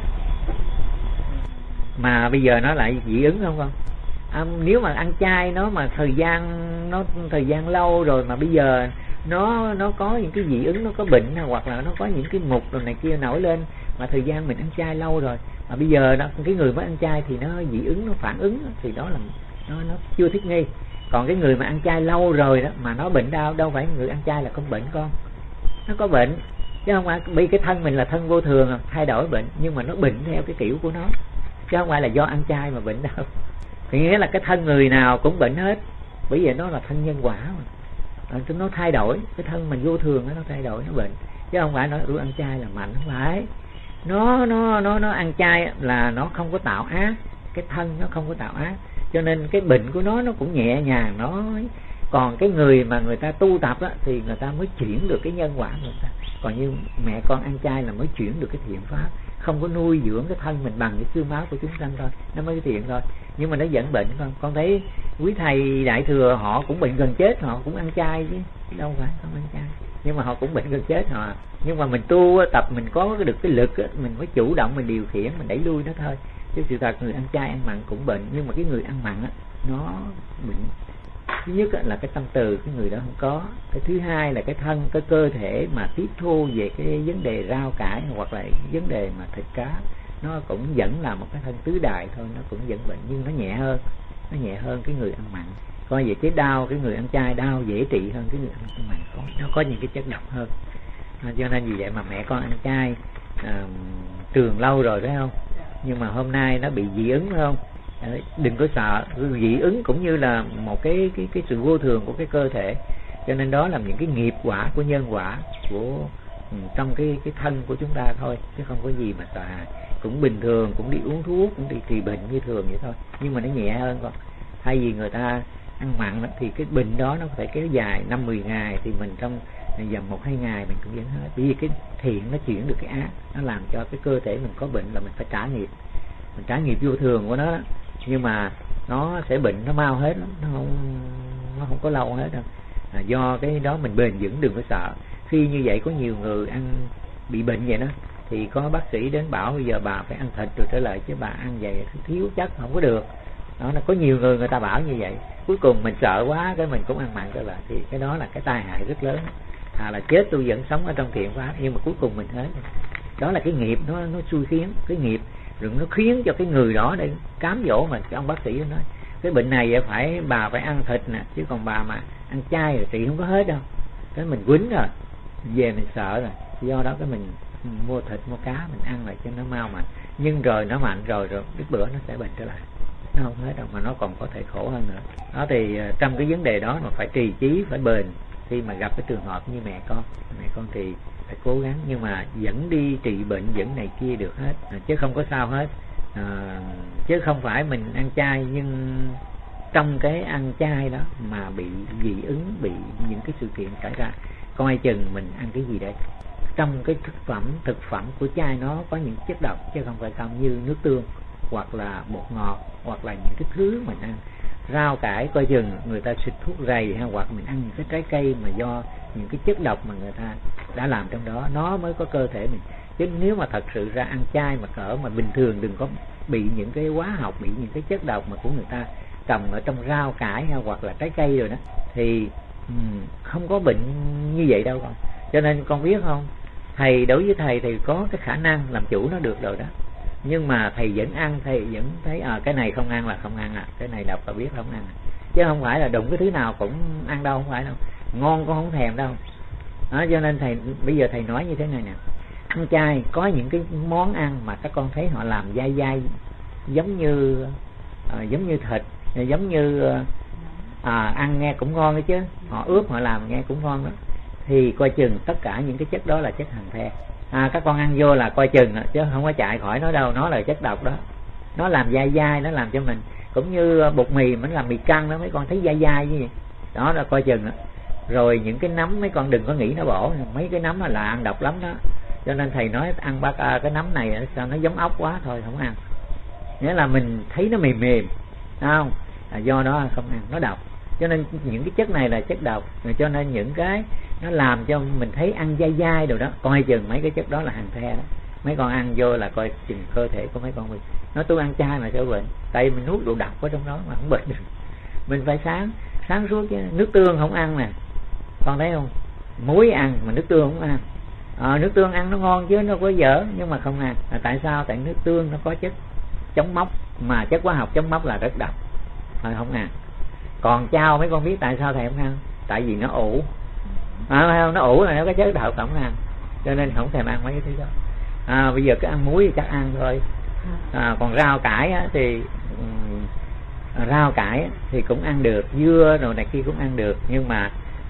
Mà bây giờ nó lại dị ứng không con? Nếu mà ăn chay nó mà thời gian lâu rồi mà bây giờ nó có những cái dị ứng, nó có bệnh hoặc là nó có những cái mụn rồi này kia nổi lên, mà thời gian mình ăn chay lâu rồi mà bây giờ cái người mới ăn chay thì nó dị ứng, nó phản ứng, thì đó là nó chưa thích nghi. Còn cái người mà ăn chay lâu rồi đó mà nó bệnh đâu phải người ăn chay là không bệnh con, nó có bệnh chứ không phải bị cái thân mình là thân vô thường thay đổi bệnh, nhưng mà nó bệnh theo cái kiểu của nó chứ không phải là do ăn chay mà bệnh đâu. Thì nghĩa là cái thân người nào cũng bệnh hết, bởi vì nó là thân nhân quả mà nó thay đổi, cái thân mình vô thường nó thay đổi, nó bệnh, chứ không phải nói ăn chay là mạnh, không phải. Nó ăn chay là nó không có tạo ác, cái thân nó không có tạo ác, cho nên cái bệnh của nó cũng nhẹ nhàng nó. Còn cái người mà người ta tu tập á, thì người ta mới chuyển được cái nhân quả người ta. Còn như mẹ con ăn chay là mới chuyển được cái thiện pháp, không có nuôi dưỡng cái thân mình bằng cái xương máu của chúng sanh thôi, nó mới thiện thôi. Nhưng mà nó vẫn bệnh con thấy quý thầy đại thừa họ cũng bệnh gần chết, họ cũng ăn chay chứ đâu phải không ăn chay, nhưng mà họ cũng bệnh gần chết họ. Nhưng mà mình tu tập mình có được cái lực, mình phải chủ động mình điều khiển, mình đẩy lui nó thôi. Chứ sự thật người ăn chay ăn mặn cũng bệnh, nhưng mà cái người ăn mặn á nó bệnh. Thứ nhất là cái tâm từ cái người đó không có, cái thứ hai là cái thân, cái cơ thể mà tiếp thu về cái vấn đề rau cải hoặc là vấn đề mà thịt cá, nó cũng vẫn là một cái thân tứ đại thôi, nó cũng vẫn bệnh nhưng nó nhẹ hơn cái người ăn mặn. Coi về cái đau, cái người ăn chay đau dễ trị hơn cái người ăn mặn, nó có những cái chất độc hơn. Cho nên vì vậy mà mẹ con ăn chay trường lâu rồi phải không, nhưng mà hôm nay nó bị dị ứng phải không? Đừng có sợ, dị ứng cũng như là một cái sự vô thường của cái cơ thể, cho nên đó là những cái nghiệp quả của nhân quả của trong cái thân của chúng ta thôi, chứ không có gì mà sợ hãi. Cũng bình thường, cũng đi uống thuốc, cũng đi trị bệnh như thường vậy thôi, nhưng mà nó nhẹ hơn con. Thay vì người ta ăn mặn thì cái bệnh đó nó có thể kéo dài 5-10 ngày, thì mình trong vòng 1-2 ngày mình cũng vẫn hết. Bởi vì cái thiện nó chuyển được cái ác, nó làm cho cái cơ thể mình có bệnh là mình phải trả nghiệp, mình trả nghiệp vô thường của nó đó. Nhưng mà nó sẽ bệnh, nó mau hết lắm, nó không có lâu hết đâu. Do cái đó mình bền vững, đừng có sợ. Khi như vậy có nhiều người ăn bị bệnh vậy đó, thì có bác sĩ đến bảo bây giờ bà phải ăn thịt rồi trở lại, chứ bà ăn vậy thiếu chất không có được. Đó là có nhiều người ta bảo như vậy, cuối cùng mình sợ quá cái mình cũng ăn mặn trở lại, thì cái đó là cái tai hại rất lớn. Là chết tôi vẫn sống ở trong thiện pháp, nhưng mà cuối cùng mình hết. Đó là cái nghiệp nó xui khiến, cái nghiệp rồi nó khiến cho cái người đó đây cám dỗ mình. Cái ông bác sĩ nói cái bệnh này bà phải ăn thịt nè, chứ còn bà mà ăn chay rồi trị không có hết đâu. Cái mình quýnh rồi, về mình sợ rồi, do đó cái mình mua thịt mua cá mình ăn lại cho nó mau mạnh. Nhưng rồi nó mạnh rồi biết bữa nó sẽ bệnh trở lại, nó không hết đâu, mà nó còn có thể khổ hơn nữa. Đó thì trong cái vấn đề đó mà phải trì trí, phải bền. Khi mà gặp cái trường hợp như mẹ con thì phải cố gắng, nhưng mà vẫn đi trị bệnh, vẫn này kia được hết, chứ không có sao hết. Chứ không phải mình ăn chay nhưng trong cái ăn chay đó mà bị dị ứng, bị những cái sự kiện xảy ra, coi chừng mình ăn cái gì đấy. Trong cái thực phẩm của chay nó có những chất độc, chứ không phải không, như nước tương hoặc là bột ngọt, hoặc là những cái thứ mình ăn rau cải, coi chừng người ta xịt thuốc rầy, hay hoặc mình ăn những cái trái cây mà do những cái chất độc mà người ta đã làm trong đó, nó mới có cơ thể mình. Chứ nếu mà thật sự ra ăn chay mà cỡ mà bình thường, đừng có bị những cái hóa học, bị những cái chất độc mà của người ta trồng ở trong rau cải hay hoặc là trái cây rồi đó, thì không có bệnh như vậy đâu con. Cho nên con biết không, thầy đối với thầy thì có cái khả năng làm chủ nó được rồi đó, nhưng mà thầy vẫn ăn, thầy vẫn thấy cái này không ăn là không ăn, cái này độc là biết không ăn. chứ không phải là đụng cái thứ nào cũng ăn đâu, không phải đâu, ngon cũng không thèm đâu. Đó, cho nên thầy bây giờ thầy nói như thế này nè, ăn chay có những cái món ăn mà các con thấy họ làm dai dai giống như thịt, giống như ăn nghe cũng ngon đấy chứ, họ ướp họ làm nghe cũng ngon đó, thì coi chừng tất cả những cái chất đó là chất hàn the. Các con ăn vô là coi chừng chứ không có chạy khỏi nó đâu, nó là chất độc đó, nó làm dai dai, nó làm cho mình cũng như bột mì mình làm mì căng đó, mấy con thấy dai dai như vậy đó là coi chừng đó. Rồi những cái nấm mấy con đừng có nghĩ nó bổ, mấy cái nấm là ăn độc lắm đó, cho nên thầy nói ăn cái nấm này sao nó giống ốc quá thôi không ăn, nghĩa là mình thấy nó mềm mềm không, do đó không ăn, nó độc. Cho nên những cái chất này là chất độc, cho nên những cái nó làm cho mình thấy ăn dai dai đồ đó, coi chừng mấy cái chất đó là hàn the đó. Mấy con ăn vô là coi chừng cơ thể của mấy con mình. Nói tôi ăn chay mà sao bệnh, tại mình nuốt đồ độc ở trong đó mà không bệnh được. Mình phải sáng suốt chứ. Nước tương không ăn nè, con thấy không, muối ăn mà nước tương không ăn. Nước tương ăn nó ngon chứ nó có dở, nhưng mà không ăn. Tại sao? Tại nước tương nó có chất chống mốc, mà chất hóa học chống mốc là rất độc, thôi không ăn. Còn chao mấy con biết tại sao thầy không ăn? Tại vì nó ủ, nó ủ là nó có chất độc, không ăn, cho nên không thèm ăn mấy cái thứ đó. Bây giờ cái ăn muối thì chắc ăn thôi. Còn rau cải thì rau cải thì cũng ăn được, dưa rồi này kia cũng ăn được, nhưng mà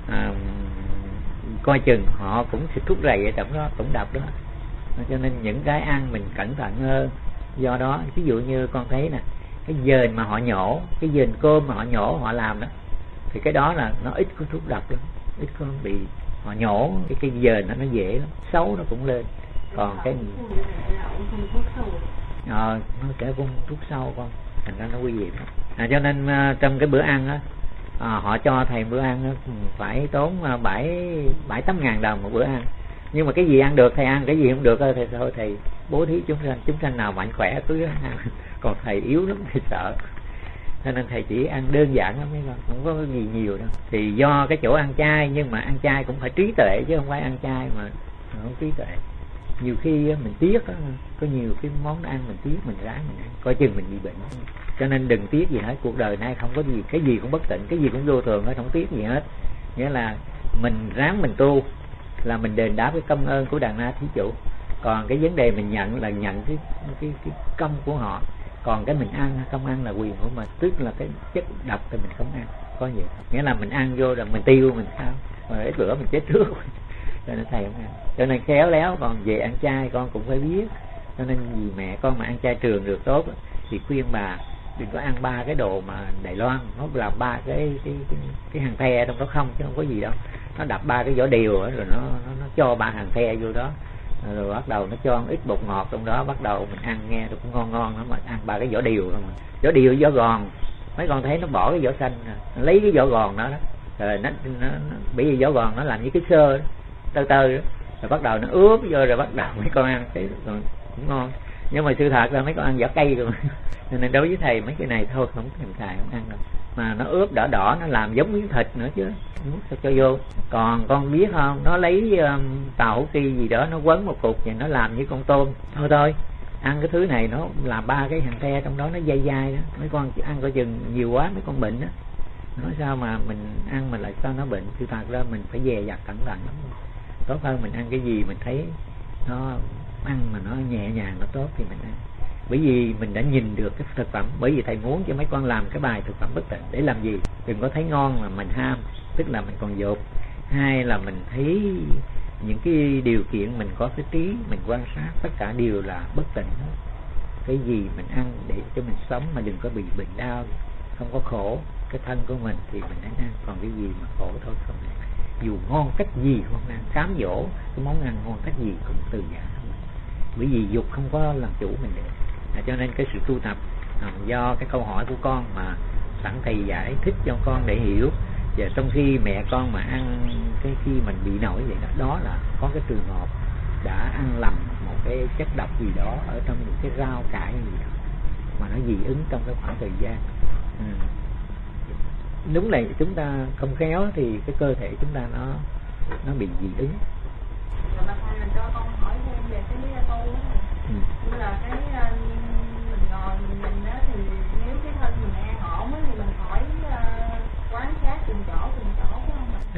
coi chừng họ cũng xịt thuốc rầy ở trong đó, cũng độc đó. Cho nên những cái ăn mình cẩn thận hơn. Do đó ví dụ như con thấy nè, cái dền mà họ nhổ, cái dền cơm mà họ nhổ họ làm đó, thì cái đó là nó ít có thuốc độc lắm, ít có bị họ nhổ cái dền nó dễ lắm, xấu nó cũng lên. Còn cái nó sẽ phun thuốc sâu con, thành ra nó nguy hiểm. Cho nên trong cái bữa ăn á, họ cho thầy bữa ăn á, phải tốn 7-8 ngàn đồng một bữa ăn. Nhưng mà cái gì ăn được thầy ăn, cái gì không được thì thôi thầy bố thí chúng sanh nào mạnh khỏe cứ ăn. Còn thầy yếu lắm thầy sợ, cho nên thầy chỉ ăn đơn giản lắm mấy con, không có gì nhiều đâu. Thì do cái chỗ ăn chay, nhưng mà ăn chay cũng phải trí tuệ chứ không phải ăn chay mà không trí tuệ. Nhiều khi mình tiếc có nhiều cái món ăn mình tiếc, mình ráng mình ăn, coi chừng mình bị bệnh. Cho nên đừng tiếc gì hết, cuộc đời này không có gì, cái gì cũng bất tịnh, cái gì cũng vô thường hết, không tiếc gì hết. Nghĩa là mình ráng mình tu là mình đền đáp cái công ơn của Đàn Na Thí Chủ. Còn cái vấn đề mình nhận là nhận cái công của họ. Còn cái mình ăn không ăn là quyền của mình, tức là cái chất độc thì mình không ăn, có gì. Nghĩa là mình ăn vô rồi mình tiêu mình sao, mà ít bữa mình chết trước. Cho nên thầy không ăn. Cho nên khéo léo còn về ăn chay con cũng phải biết. Cho nên vì mẹ con mà ăn chay trường được tốt thì khuyên bà đừng có ăn 3 cái đồ mà Đài Loan, nó làm 3 cái hàng the trong đó không, chứ không có gì đâu. Nó đập 3 cái vỏ điều rồi nó cho 3 hàng the vô đó, rồi bắt đầu nó cho ít bột ngọt trong đó, bắt đầu mình ăn nghe nó cũng ngon lắm, mà ăn 3 cái vỏ điều không. Vỏ điều vỏ gòn, mấy con thấy nó bỏ cái vỏ xanh, nó lấy cái vỏ gòn đó, rồi nó bởi vì vỏ gòn nó làm như cái sơ tơ đó, rồi bắt đầu nó ướp vô, rồi bắt đầu mấy con ăn cái cũng ngon. Nhưng mà sự thật là mấy con ăn vỏ cây rồi. Nên đối với thầy mấy cái này thôi không thèm xài, không ăn đâu. Mà nó ướp đỏ đỏ, nó làm giống miếng thịt nữa chứ, muốn sao cho vô. Còn con biết không, nó lấy tàu ki gì đó nó quấn một cục vậy, nó làm như con tôm. Thôi ăn cái thứ này nó làm 3 cái hàng the trong đó, nó dai dai đó. Mấy con ăn coi chừng nhiều quá mấy con bệnh đó. Nói sao mà mình ăn mà lại sao nó bệnh. Sự thật ra mình phải dè dặt cẩn thận lắm. Tốt hơn mình ăn cái gì mình thấy nó ăn mà nó nhẹ nhàng, nó tốt thì mình ăn. Bởi vì mình đã nhìn được cái thực phẩm. Bởi vì thầy muốn cho mấy con làm cái bài thực phẩm bất tịnh để làm gì? Đừng có thấy ngon mà mình ham, tức là mình còn dột. Hai là mình thấy những cái điều kiện mình có cái trí, mình quan sát tất cả đều là bất tịnh. Cái gì mình ăn để cho mình sống mà đừng có bị bệnh đau, không có khổ cái thân của mình thì mình hãy ăn. Còn cái gì mà khổ thôi không ăn. Dù ngon cách gì không ăn, cám dỗ cái món ăn ngon cách gì cũng từ giả. Bởi vì dục không có làm chủ mình được. Cho nên cái sự tu tập do cái câu hỏi của con mà sẵn thầy giải thích cho con để hiểu. Và trong khi mẹ con mà ăn cái khi mình bị nổi vậy đó, đó là có cái trường hợp đã ăn lầm một cái chất độc gì đó ở trong những cái rau cải gì đó mà nó dị ứng trong cái khoảng thời gian. Đúng là chúng ta không khéo thì cái cơ thể chúng ta nó bị dị ứng. Mà thầy mình cho con hỏi thêm về cái tu đó này. Như là cái mình ngồi mình đó thì nếu cái thân mình an ổn thì mình khỏi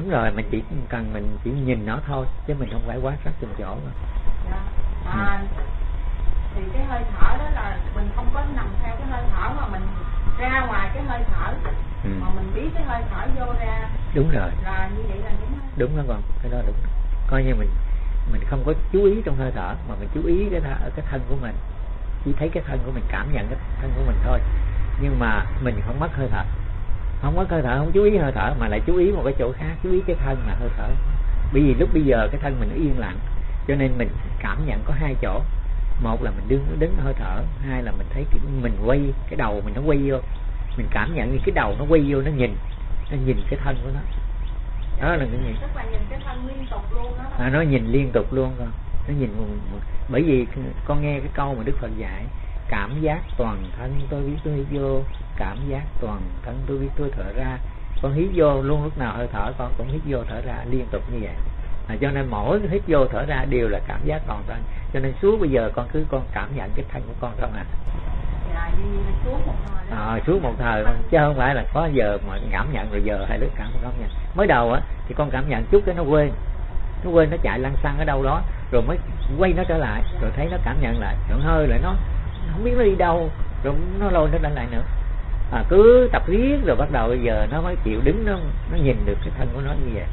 Đúng rồi, mình chỉ cần mình chỉ nhìn nó thôi, chứ mình không phải quan sát từng chỗ mà. Dạ. Thì cái hơi thở đó là mình không có nằm theo cái hơi thở mà mình ra ngoài cái hơi thở, mà mình biết cái hơi thở vô ra. Đúng rồi. Là như vậy là đúng không? Đúng đó con, cái đó đúng. Coi như mình không có chú ý trong hơi thở, mà mình chú ý cái thân của mình, chỉ thấy cái thân của mình, cảm nhận cái thân của mình thôi. Nhưng mà mình không mất hơi thở, không chú ý hơi thở, mà lại chú ý một cái chỗ khác, chú ý cái thân là hơi thở. Bởi vì lúc bây giờ cái thân mình yên lặng, cho nên mình cảm nhận có hai chỗ. Một là mình đứng hơi thở, hai là mình thấy mình quay cái đầu mình, nó quay vô, mình cảm nhận như cái đầu nó quay vô, nó nhìn cái thân của nó. Đó là cái nhìn. Tức là nhìn cái thân liên tục luôn đó. Nó nhìn liên tục luôn con. Nó nhìn bởi vì con nghe cái câu mà Đức Phật dạy, cảm giác toàn thân tôi biết tôi hít vô, cảm giác toàn thân tôi biết tôi thở ra. Con hít vô luôn, lúc nào hơi thở con cũng hít vô thở ra liên tục như vậy. Cho nên mỗi hít vô thở ra đều là cảm giác toàn thân. Cho nên suốt bây giờ con cảm nhận cái thân của con không à. Dạ, Suốt một thời chứ không phải là có giờ mà cảm nhận rồi giờ hay lúc cảm nhận. Mới đầu á thì con cảm nhận chút cái nó quên nó chạy lăn xăng ở đâu đó, rồi mới quay nó trở lại, rồi thấy nó cảm nhận lại, rồi hơi lại nó không biết nó đi đâu, rồi nó lôi nó lại nữa. Cứ tập riết rồi bắt đầu bây giờ nó mới chịu đứng, nó nhìn được cái thân của nó như vậy.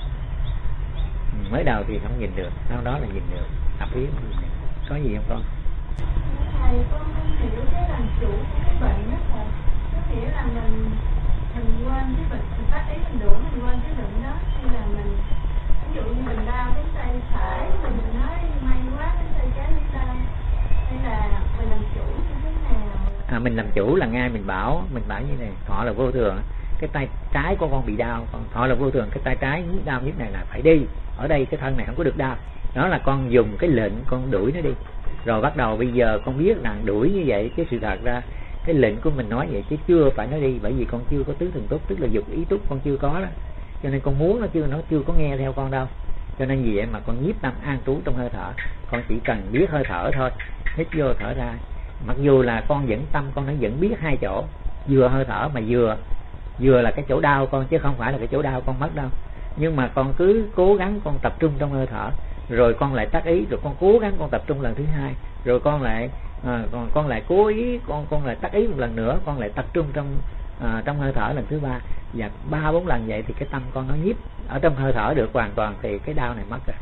Mới đầu thì không nhìn được, sau đó là nhìn được, tập riết nó nhìn được. Có gì không con? Thầy, con không hiểu cái làm chủ của cái bệnh đó thầy. Có nghĩa là mình quên cái bệnh, mình phát ý mình đuổi, mình quên cái bệnh đó. Hay là mình, ví dụ như mình đau cái tay phải, mình nói may quá cái tay trái đi đau. Hay là mình làm chủ như thế nào? Mình làm chủ là ngay mình bảo như này, họ là vô thường, cái tay trái của con bị đau, họ là vô thường, cái tay trái đau nhất này là phải đi, ở đây cái thân này không có được đau. Đó là con dùng cái lệnh con đuổi nó đi. Rồi bắt đầu bây giờ con biết rằng đuổi như vậy, chứ sự thật ra cái lệnh của mình nói vậy chứ chưa phải nó đi, bởi vì con chưa có tứ thần túc, tức là dục ý túc con chưa có đó. Cho nên con muốn nó chưa có nghe theo con đâu. Cho nên vì vậy mà con nhiếp tâm an trú trong hơi thở. Con chỉ cần biết hơi thở thôi, hít vô thở ra. Mặc dù là con vẫn tâm con nó vẫn biết hai chỗ, vừa hơi thở mà vừa là cái chỗ đau con, chứ không phải là cái chỗ đau con mất đâu. Nhưng mà con cứ cố gắng con tập trung trong hơi thở, rồi con lại tác ý, rồi con cố gắng con tập trung lần thứ hai, rồi con lại cố ý, con lại tác ý một lần nữa, con lại tập trung trong hơi thở lần thứ ba, và 3-4 lần vậy thì cái tâm con nó nhiếp ở trong hơi thở được hoàn toàn, thì cái đau này mất rồi.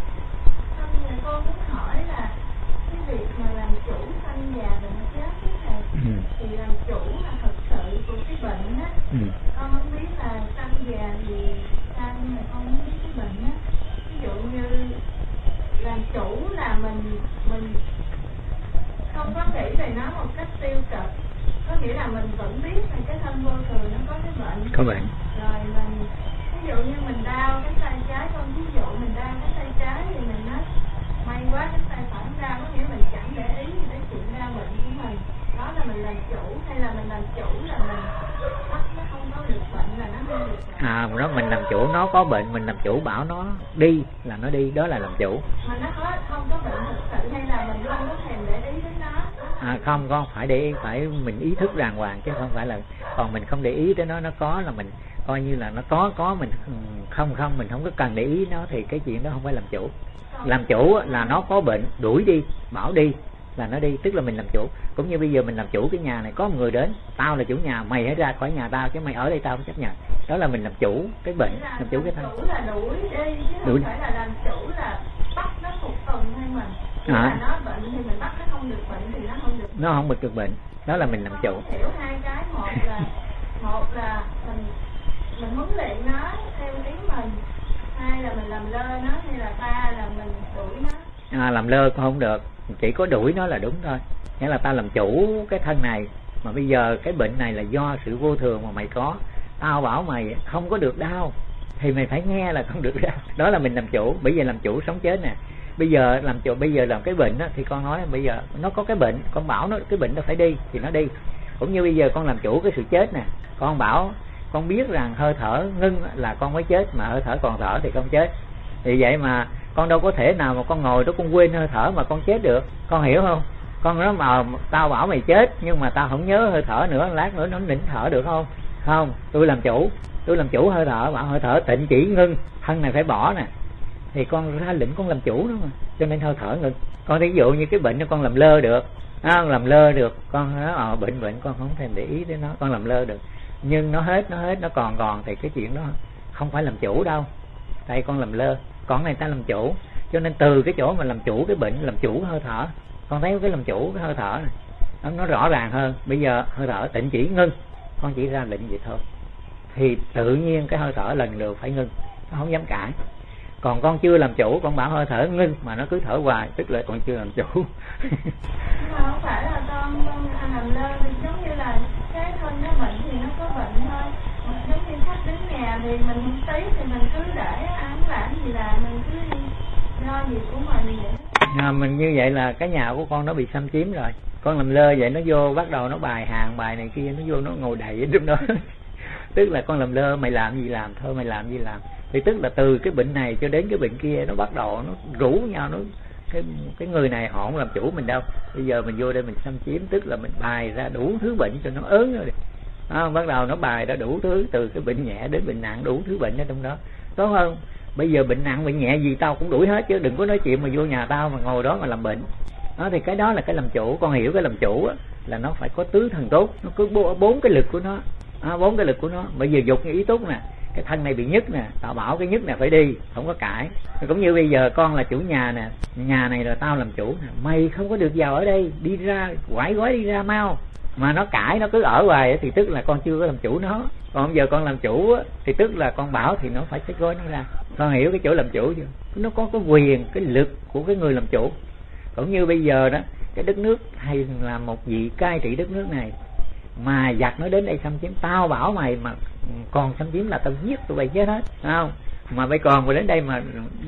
Con muốn hỏi là cái việc mà làm chủ sanh già bệnh chết này, thì làm chủ là thật sự của cái bệnh á. Con không biết là sanh già thì sao, nhưng mà con không biết cái bệnh á. Ví dụ như làm chủ là mình không có nghĩ về nó một cách tiêu cực, có nghĩa là mình vẫn biết là cái thân vô thường nó có cái bệnh. Có bệnh. Rồi mình ví dụ như mình đau cái tay trái, con ví dụ mình đau cái tay trái thì mình nói may quá cái tay phải không đau, có nghĩa mình chẳng để ý gì tới chuyện đau bệnh của mình. Đó là mình làm chủ, hay là mình làm chủ là mình bắt nó không có được bệnh là nó không được bệnh. Đó mình làm chủ nó có bệnh, mình làm chủ bảo nó đi là nó đi, đó là làm chủ. Mà nó không có bệnh thực sự, hay là mình không có thèm để ý đến nó? Không, con phải để ý, phải mình ý thức đàng hoàng, chứ không phải là còn mình không để ý tới nó có là mình coi như là nó có mình không mình không có cần để ý nó, thì cái chuyện đó không phải làm chủ. Làm chủ là nó có bệnh, đuổi đi, bảo đi là nó đi, tức là mình làm chủ. Cũng như bây giờ mình làm chủ cái nhà này, có một người đến, tao là chủ nhà, mày hãy ra khỏi nhà tao, chứ mày ở đây tao không chấp nhận. Đó là mình làm chủ cái bệnh, làm chủ cái thân. Làm chủ là đuổi đi, chứ không phải là làm chủ là bắt nó phục tùng hay mình. Là nó bệnh thì mình bắt nó không được bệnh thì nó không được. Nó không được bệnh, đó là mình làm chủ. Hiểu hai cái, một là mình huấn luyện nó theo ý mình, hai là mình làm lơ nó, hay là ba là mình đuổi nó. Làm lơ cũng không được, chỉ có đuổi nó là đúng thôi. Nghĩa là ta làm chủ cái thân này, mà bây giờ cái bệnh này là do sự vô thường mà mày có. Tao bảo mày không có được đau thì mày phải nghe là không được đau. Đó là mình làm chủ. Bây giờ làm chủ sống chết nè. Bây giờ làm chủ, bây giờ làm cái bệnh đó, thì con nói bây giờ nó có cái bệnh, con bảo nó cái bệnh nó phải đi thì nó đi. Cũng như bây giờ con làm chủ cái sự chết nè, con bảo con biết rằng hơi thở ngưng là con mới chết, mà hơi thở còn thở thì không chết. Vì vậy mà con đâu có thể nào mà con ngồi đó con quên hơi thở mà con chết được, con hiểu không? Con nói mà tao bảo mày chết nhưng mà tao không nhớ hơi thở nữa, lát nữa nó nín thở được không? Không, tôi làm chủ hơi thở, bảo hơi thở tịnh chỉ ngưng, thân này phải bỏ nè, thì con ra lệnh con làm chủ nó mà, cho nên hơi thở ngưng. Con ví dụ như cái bệnh đó con làm lơ được, làm lơ được, con nói bệnh con không thèm để ý đến nó, con làm lơ được, nhưng nó hết nó còn thì cái chuyện đó không phải làm chủ đâu, tại con làm lơ, còn này ta làm chủ. Cho nên từ cái chỗ mà làm chủ cái bệnh, làm chủ hơi thở, con thấy cái làm chủ cái hơi thở này nó rõ ràng hơn. Bây giờ hơi thở tịnh chỉ ngưng, con chỉ ra lệnh vậy thôi, thì tự nhiên cái hơi thở lần lượt phải ngưng, nó không dám cãi. Còn con chưa làm chủ, con bảo hơi thở ngưng mà nó cứ thở hoài, tức là con chưa làm chủ. Nhưng mà không phải là con làm lơ, giống như là cái thân nó bệnh thì nó có bệnh thôi. Giống như khách đến nhà thì mình không tí thì mình cứ để ăn làm gì là mình cứ lo gì của mình vậy. Mình như vậy là cái nhà của con nó bị xâm chiếm rồi. Con làm lơ vậy nó vô bắt đầu nó bài hàng bài này kia, nó vô nó ngồi đầy ở trong đó. Tức là con làm lơ, mày làm gì làm thôi, mày làm gì làm. Thì tức là từ cái bệnh này cho đến cái bệnh kia nó bắt đầu nó rủ nhau, nó cái người này họ không làm chủ mình đâu. Bây giờ mình vô đây mình xâm chiếm, tức là mình bài ra đủ thứ bệnh cho nó ớn rồi. Bắt đầu nó bài ra đủ thứ, từ cái bệnh nhẹ đến bệnh nặng, đủ thứ bệnh ở trong đó. Tốt hơn bây giờ bệnh nặng bệnh nhẹ gì tao cũng đuổi hết, chứ đừng có nói chuyện mà vô nhà tao mà ngồi đó mà làm bệnh. Thì cái đó là cái làm chủ. Con hiểu cái làm chủ á, là nó phải có tứ thần tốt, nó có 4 cái lực của nó, 4 cái lực của nó. Bây giờ dục như ý túc nè, cái thân này bị nhức nè, tao bảo cái nhức này phải đi, không có cãi. Cũng như bây giờ con là chủ nhà nè, nhà này là tao làm chủ nè, mày không có được vào ở đây, đi ra, quải gói đi ra mau. Mà nó cãi, nó cứ ở hoài thì tức là con chưa có làm chủ nó. Còn bây giờ con làm chủ thì tức là con bảo thì nó phải xách gói nó ra. Con hiểu cái chỗ làm chủ chưa? Nó có cái quyền, cái lực của cái người làm chủ. Cũng như bây giờ đó, cái đất nước hay là một vị cai trị đất nước này, mà giặc nó đến đây xâm chiếm, tao bảo mày mà còn xâm chiếm là tao giết tụi bay chết hết, không? Mà mày còn mà đến đây mà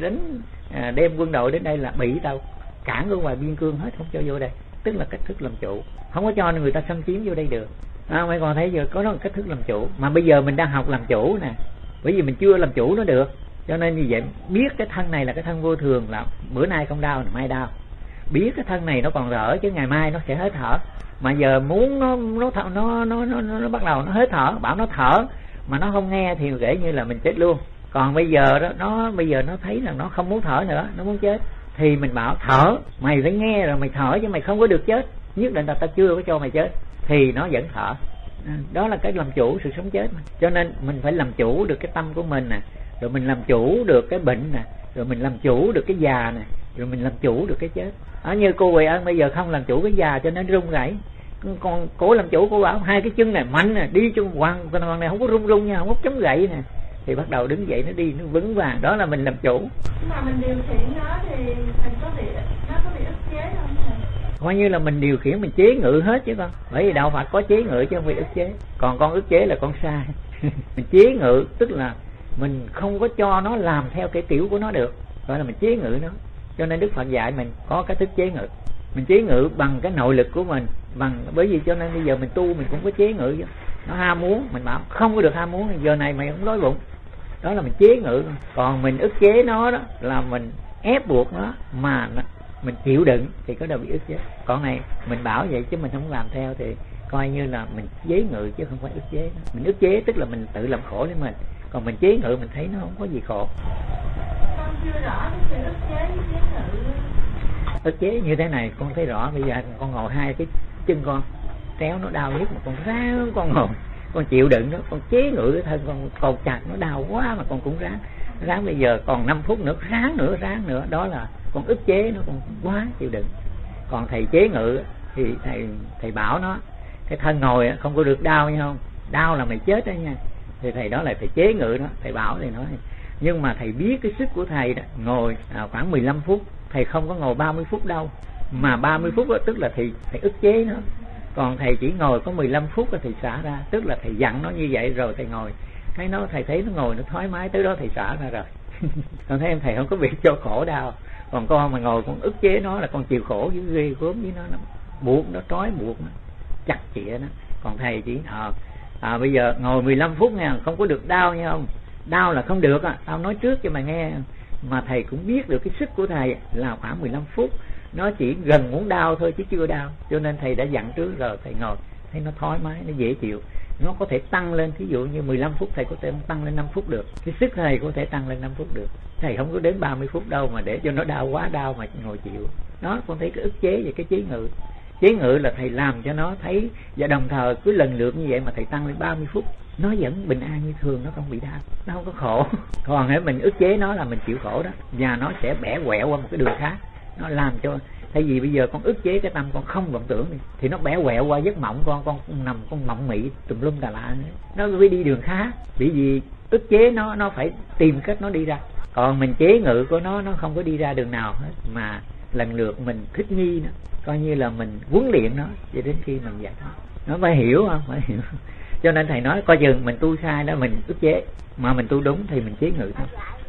đem quân đội đến đây là bị tao cản ở ngoài biên cương hết, không cho vô đây. Tức là cách thức làm chủ, không có cho người ta xâm chiếm vô đây được. Mày còn thấy giờ có đó cách thức làm chủ. Mà bây giờ mình đang học làm chủ nè, bởi vì mình chưa làm chủ nó được, cho nên như vậy biết cái thân này là cái thân vô thường, là bữa nay không đau mai đau. Biết cái thân này nó còn rỡ chứ ngày mai nó sẽ hết thở. Mà giờ muốn nó bắt đầu nó hết thở, bảo nó thở mà nó không nghe thì kể như là mình chết luôn. Còn bây giờ đó, bây giờ nó thấy là nó không muốn thở nữa, nó muốn chết, thì mình bảo thở, mày phải nghe rồi mày thở chứ mày không có được chết, nhất định là ta chưa có cho mày chết, thì nó vẫn thở. Đó là cái làm chủ sự sống chết mà. Cho nên mình phải làm chủ được cái tâm của mình nè, rồi mình làm chủ được cái bệnh nè, rồi mình làm chủ được cái già nè, rồi mình làm chủ được cái chết. Như cô Huệ Ân bây giờ không làm chủ cái già cho nên run rẩy. Còn cổ làm chủ, cô bảo hai cái chân này mạnh nè, đi chung hoàng này không có run run nha, không có chống gậy nè, thì bắt đầu đứng dậy nó đi, nó vững vàng. Đó là mình làm chủ. Mà mình điều khiển nó thì mình có bị ức chế không? Coi như là mình điều khiển, mình chế ngự hết chứ con. Bởi vì đạo Phật có chế ngự chứ không phải ức chế. Còn con ức chế là con sai. Mình chế ngự tức là mình không có cho nó làm theo cái kiểu của nó được, gọi là mình chế ngự nó. Cho nên Đức Phật dạy mình có cái thức chế ngự. Mình chế ngự bằng cái nội lực của mình, bởi vì cho nên bây giờ mình tu mình cũng có chế ngự chứ. Nó ham muốn, mình bảo không có được ham muốn, giờ này mày không đói bụng, đó là mình chế ngự. Còn mình ức chế nó đó là mình ép buộc nó, mà mình chịu đựng thì có đâu bị ức chế. Còn này mình bảo vậy chứ mình không làm theo thì coi như là mình chế ngự chứ không phải ức chế. Mình ức chế tức là mình tự làm khổ để mình, còn mình chế ngự mình thấy nó không có gì khổ. Con chưa rõ cái ức chế với chế ngự. Ức chế như thế này con thấy rõ. Bây giờ con ngồi hai cái chân con tréo nó đau nhất mà con ráng con ngồi, con chịu đựng đó, con chế ngự cái thân con cột chặt nó đau quá mà con cũng ráng. Bây giờ còn 5 phút nữa ráng nữa, đó là con ức chế nó, con quá chịu đựng. Còn thầy chế ngự thì thầy bảo nó cái thân ngồi không có được đau nha, không đau là mày chết đó nha. Thì thầy đó là thầy chế ngự đó, thầy bảo thầy nói. Nhưng mà thầy biết cái sức của thầy đó, ngồi khoảng 15 phút, thầy không có ngồi 30 phút đâu. Mà 30 phút đó, tức là thầy ức chế nó. Còn thầy chỉ ngồi có 15 phút là thầy xả ra, tức là thầy dặn nó như vậy rồi thầy ngồi. Thầy thấy nó ngồi nó thoải mái, tới đó thầy xả ra rồi. Còn thấy em thầy không có bị cho khổ đau. Còn con mà ngồi con ức chế nó là con chịu khổ với ghê gớm với nó buộc nó, trói buộc nó, chặt chĩa nó. Còn thầy chỉ bây giờ ngồi 15 phút nha, không có được đau nha, không đau là không được tao nói trước cho mày nghe. Mà thầy cũng biết được cái sức của thầy là khoảng 15 phút, nó chỉ gần muốn đau thôi chứ chưa đau, cho nên thầy đã dặn trước rồi. Thầy ngồi thấy nó thoải mái, nó dễ chịu. nó có thể tăng lên. Thí dụ như 15 phút thầy có thể tăng lên 5 phút được, cái sức thầy có thể tăng lên 5 phút được. Thầy không có đến 30 phút đâu mà để cho nó đau quá đau mà ngồi chịu. Đó, con thấy cái ức chế về cái chế ngự. Chế ngự là thầy làm cho nó thấy, và đồng thời cứ lần lượt như vậy mà thầy tăng lên 30 phút, nó vẫn bình an như thường, nó không bị đau, nó không có khổ. Còn nếu mình ức chế nó là mình chịu khổ đó, và nó sẽ bẻ quẹo qua một cái đường khác. Nó làm cho, thay vì bây giờ con ức chế cái tâm con không vọng tưởng đi, thì nó bẻ quẹo qua giấc mộng, con nằm con mộng mị tùm lum tà lạ nữa. Nó phải đi đường khác, bởi vì ức chế nó phải tìm cách nó đi ra. Còn mình chế ngự của nó không có đi ra đường nào hết, mà lần lượt mình thích nghi nó, coi như là mình huấn luyện nó cho đến khi mình giải thoát. Nó phải hiểu không? Phải hiểu. Cho nên thầy nói coi chừng mình tu sai đó, mình ức chế, mà mình tu đúng thì mình chế ngự thôi.